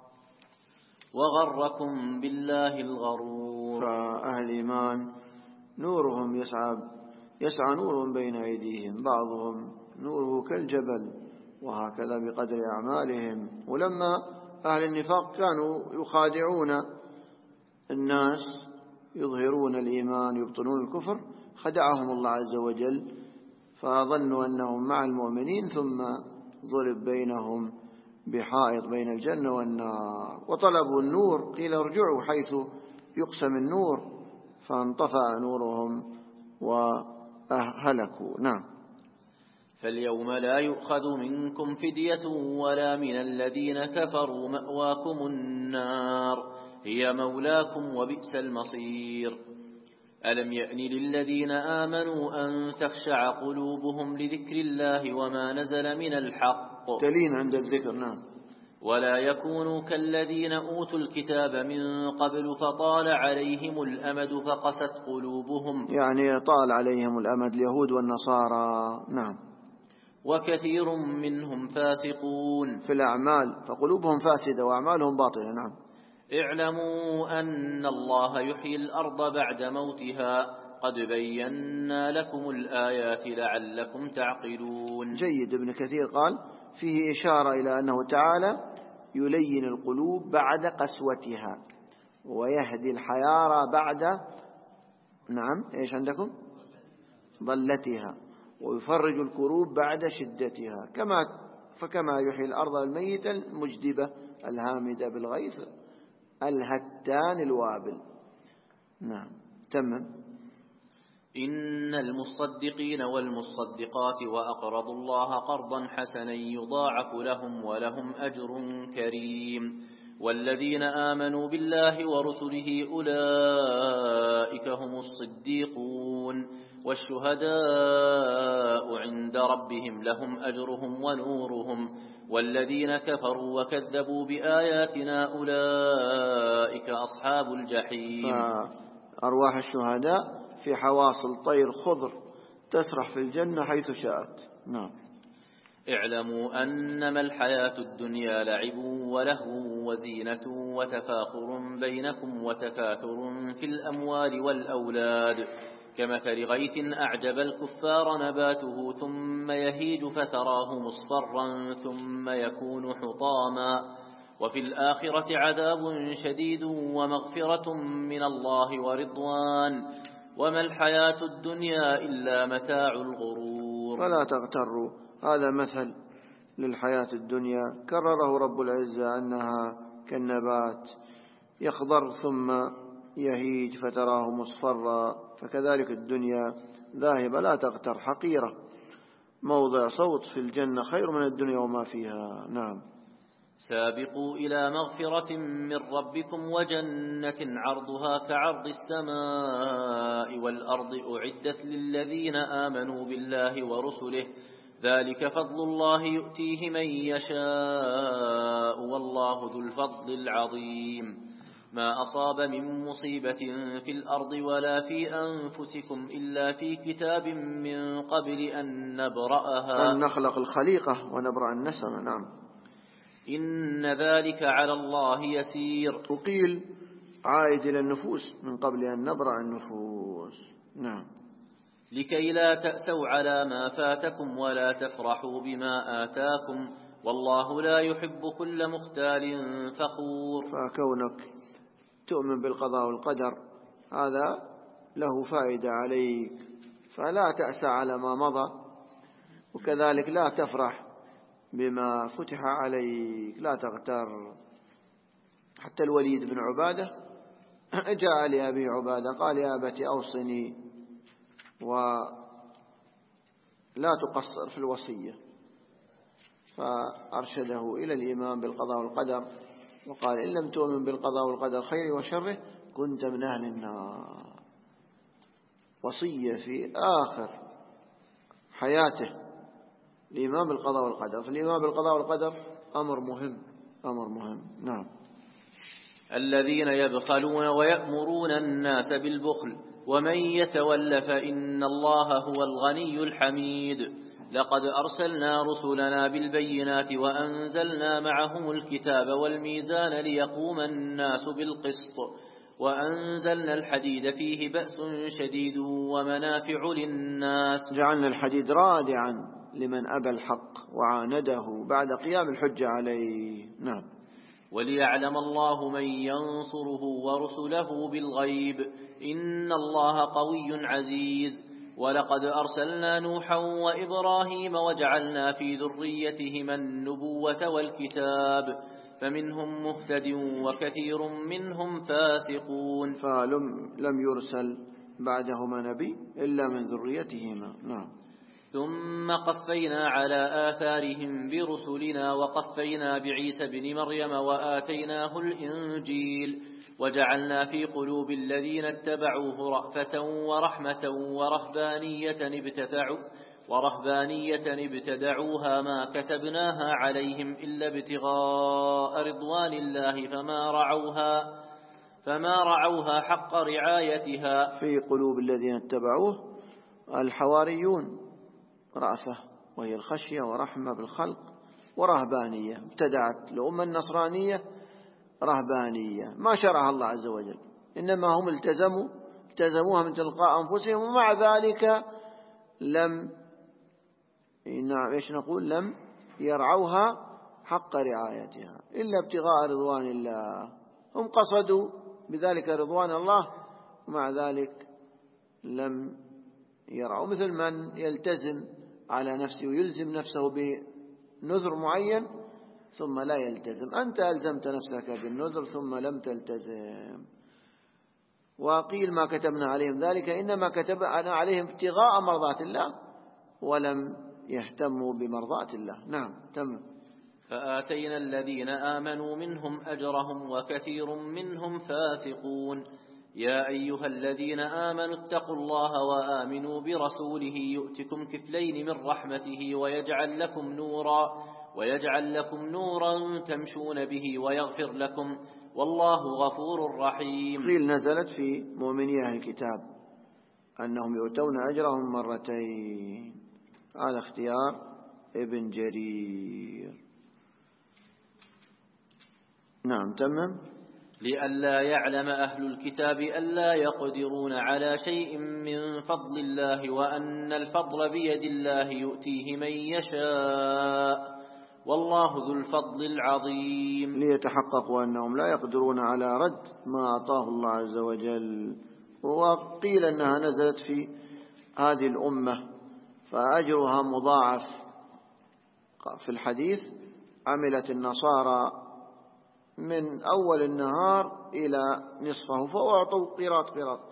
وغركم بالله الغرور. فأهل الإيمان نورهم يسعى نورهم بين أيديهم، بعضهم نوره كالجبل، وهكذا بقدر أعمالهم. ولما أهل النفاق كانوا يخادعون الناس، يظهرون الإيمان يبطنون الكفر، خدعهم الله عز وجل فظنوا أنهم مع المؤمنين، ثم ضرب بينهم بحائط بين الجنة والنار، وطلبوا النور، قيل ارجعوا حيث يقسم النور، فانطفأ نورهم وهلكوا. نعم. فاليوم لا يؤخذ منكم فدية ولا من الذين كفروا، مأواكم النار هي مولاكم وبئس المصير. ألم يأن للذين آمنوا أن تخشع قلوبهم لذكر الله وما نزل من الحق، تلين عند الذكر. نعم. ولا يكونوا كالذين أوتوا الكتاب من قبل فطال عليهم الأمد فقست قلوبهم، يعني طال عليهم الأمد اليهود والنصارى. نعم. وكثير منهم فاسقون في الأعمال، فقلوبهم فاسدة وأعمالهم باطلة. نعم. اعلموا أن الله يحيي الأرض بعد موتها قد بينا لكم الآيات لعلكم تعقلون. جيد. ابن كثير قال فيه إشارة إلى أنه تعالى يلين القلوب بعد قسوتها، ويهدي الحيارى بعد إيش عندكم ضلتها، ويفرج الكروب بعد شدتها، فكما يحيي الأرض الميتة المجدبة الهامدة بالغيث الهتان الوابل. نعم. تمام. إن المصدقين والمصدقات وأقرضوا الله قرضا حسنا يضاعف لهم ولهم أجر كريم، والذين آمنوا بالله ورسله أولئك هم الصديقون والشهداء عند ربهم لهم أجرهم ونورهم، والذين كفروا وكذبوا بآياتنا أولئك أصحاب الجحيم. أرواح الشهداء في حواصل طير خضر تسرح في الجنة حيث شاءت. نعم. اعلموا أنما الحياة الدنيا لعب ولهو وزينة وتفاخر بينكم وتكاثر في الأموال والأولاد، كمثل غيث أعجب الكفار نباته ثم يهيج فتراه مصفرا ثم يكون حطاما، وفي الآخرة عذاب شديد ومغفرة من الله ورضوان، وما الحياة الدنيا إلا متاع الغرور. فلا تغتروا. هذا مثل للحياة الدنيا كرره رب العزة أنها كالنبات يخضر ثم يهيج فتراه مصفرا، فكذلك الدنيا ذاهبة لا تغتر، حقيرة، موضع صوت في الجنة خير من الدنيا وما فيها. نعم. سابقوا إلى مغفرة من ربكم وجنة عرضها كعرض السماء والأرض أعدت للذين آمنوا بالله ورسله، ذلك فضل الله يؤتيه من يشاء والله ذو الفضل العظيم. ما أصاب من مصيبة في الأرض ولا في أنفسكم إلا في كتاب من قبل أن نبرأها، أن نخلق الخليقة ونبرأ النسمة. نعم. إن ذلك على الله يسير. وقيل عائد إلى النفوس من قبل أن نبرأ النفوس. نعم. لكي لا تأسوا على ما فاتكم ولا تفرحوا بما آتاكم والله لا يحب كل مختال فخور. فكونك تؤمن بالقضاء والقدر هذا له فائدة عليك، فلا تأسى على ما مضى، وكذلك لا تفرح بما فتح عليك، لا تغتر. حتى الوليد بن عبادة جاء لأبي عبادة قال يا أبتي أوصني ولا تقصر في الوصية، فأرشده إلى الإيمان بالقضاء والقدر، وقال إن لم تؤمن بالقضاء والقدر خير وشره كنت من أهل النار. وصية في آخر حياته الإيمان بالقضاء والقدر. فالإيمان بالقضاء والقدر أمر مهم. نعم. الذين يبخلون ويأمرون الناس بالبخل ومن يتول فإن الله هو الغني الحميد. لقد أرسلنا رسلنا بالبينات وأنزلنا معهم الكتاب والميزان ليقوم الناس بالقسط وأنزلنا الحديد فيه بأس شديد ومنافع للناس. جعلنا الحديد رادعا لمن أبى الحق وعانده بعد قيام الحجة عليه. نعم. وليعلم الله من ينصره ورسله بالغيب إن الله قوي عزيز. ولقد أرسلنا نوحا وإبراهيم وجعلنا في ذريتهما النبوة والكتاب فمنهم مهتد وكثير منهم فاسقون. فلم يرسل بعدهما نبي إلا من ذريتهما. نعم. ثم قفينا على آثارهم برسلنا وقفينا بعيسى بن مريم وآتيناه الإنجيل وجعلنا في قلوب الذين اتبعوه رأفة ورحمة ورهبانية ابتدعوها ما كتبناها عليهم إلا ابتغاء رضوان الله فما رعوها حق رعايتها. في قلوب الذين اتبعوه الحواريون رأفة وهي الخشية ورحمة بالخلق ورهبانية. ابتدعت الأمة النصرانية رهبانية ما شرعها الله عز وجل، إنما هم التزموها من تلقاء أنفسهم، ومع ذلك لم يرعوها حق رعايتها إلا ابتغاء رضوان الله. هم قصدوا بذلك رضوان الله ومع ذلك لم يرعوا، مثل من يلتزم على نفسه ويلزم نفسه بنذر معين ثم لا يلتزم. أنت ألزمت نفسك بالنذر ثم لم تلتزم. وقيل ما كتبنا عليهم ذلك إنما كتبنا عليهم ابتغاء مرضات الله ولم يهتموا بمرضات الله. نعم. تمام. فآتينا الذين آمنوا منهم أجرهم وكثير منهم فاسقون. يا أيها الذين آمنوا اتقوا الله وآمنوا برسوله يؤتكم كفلين من رحمته ويجعل لكم نورا تمشون به ويغفر لكم والله غفور رحيم. قيل نزلت في مؤمني أهل الكتاب أنهم يؤتون أجرهم مرتين. هذا اختيار ابن جرير. نعم. تمام. لئلا يعلم أهل الكتاب ألا يقدرون على شيء من فضل الله وأن الفضل بيد الله يؤتيه من يشاء والله ذو الفضل العظيم. ليتحققوا أنهم لا يقدرون على رد ما أعطاه الله عز وجل. وقيل أنها نزلت في هذه الأمة فأجرها مضاعف. في الحديث عملت النصارى من أول النهار إلى نصفه فأعطوا قيراط،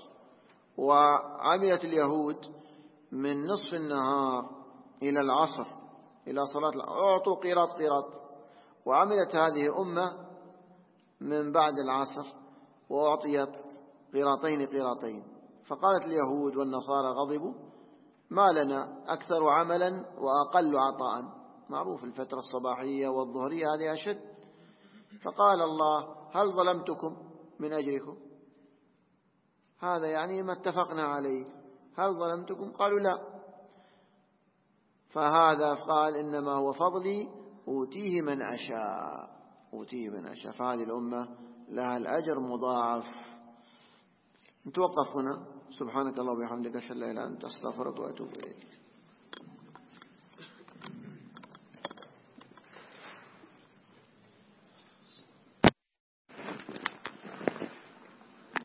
وعملت اليهود من نصف النهار إلى العصر إلى صلاة أعطوا قيراط، وعملت هذه أمة من بعد العصر وأعطيت قيراطين. فقالت اليهود والنصارى غضبوا ما لنا أكثر عملا وأقل عطاء. معروف الفترة الصباحية والظهرية هذه أشد. فقال الله هل ظلمتكم من أجركم؟ هذا يعني ما اتفقنا عليه. هل ظلمتكم؟ قالوا لا. فهذا قال إنما هو فضلي أوتيه من أشاء. فهذه الأمة لها الأجر مضاعف. نتوقف هنا. سبحانك اللهم وبحمدك أشهد أن لا إله إلا أنت أستغفرك وأتوب إليك.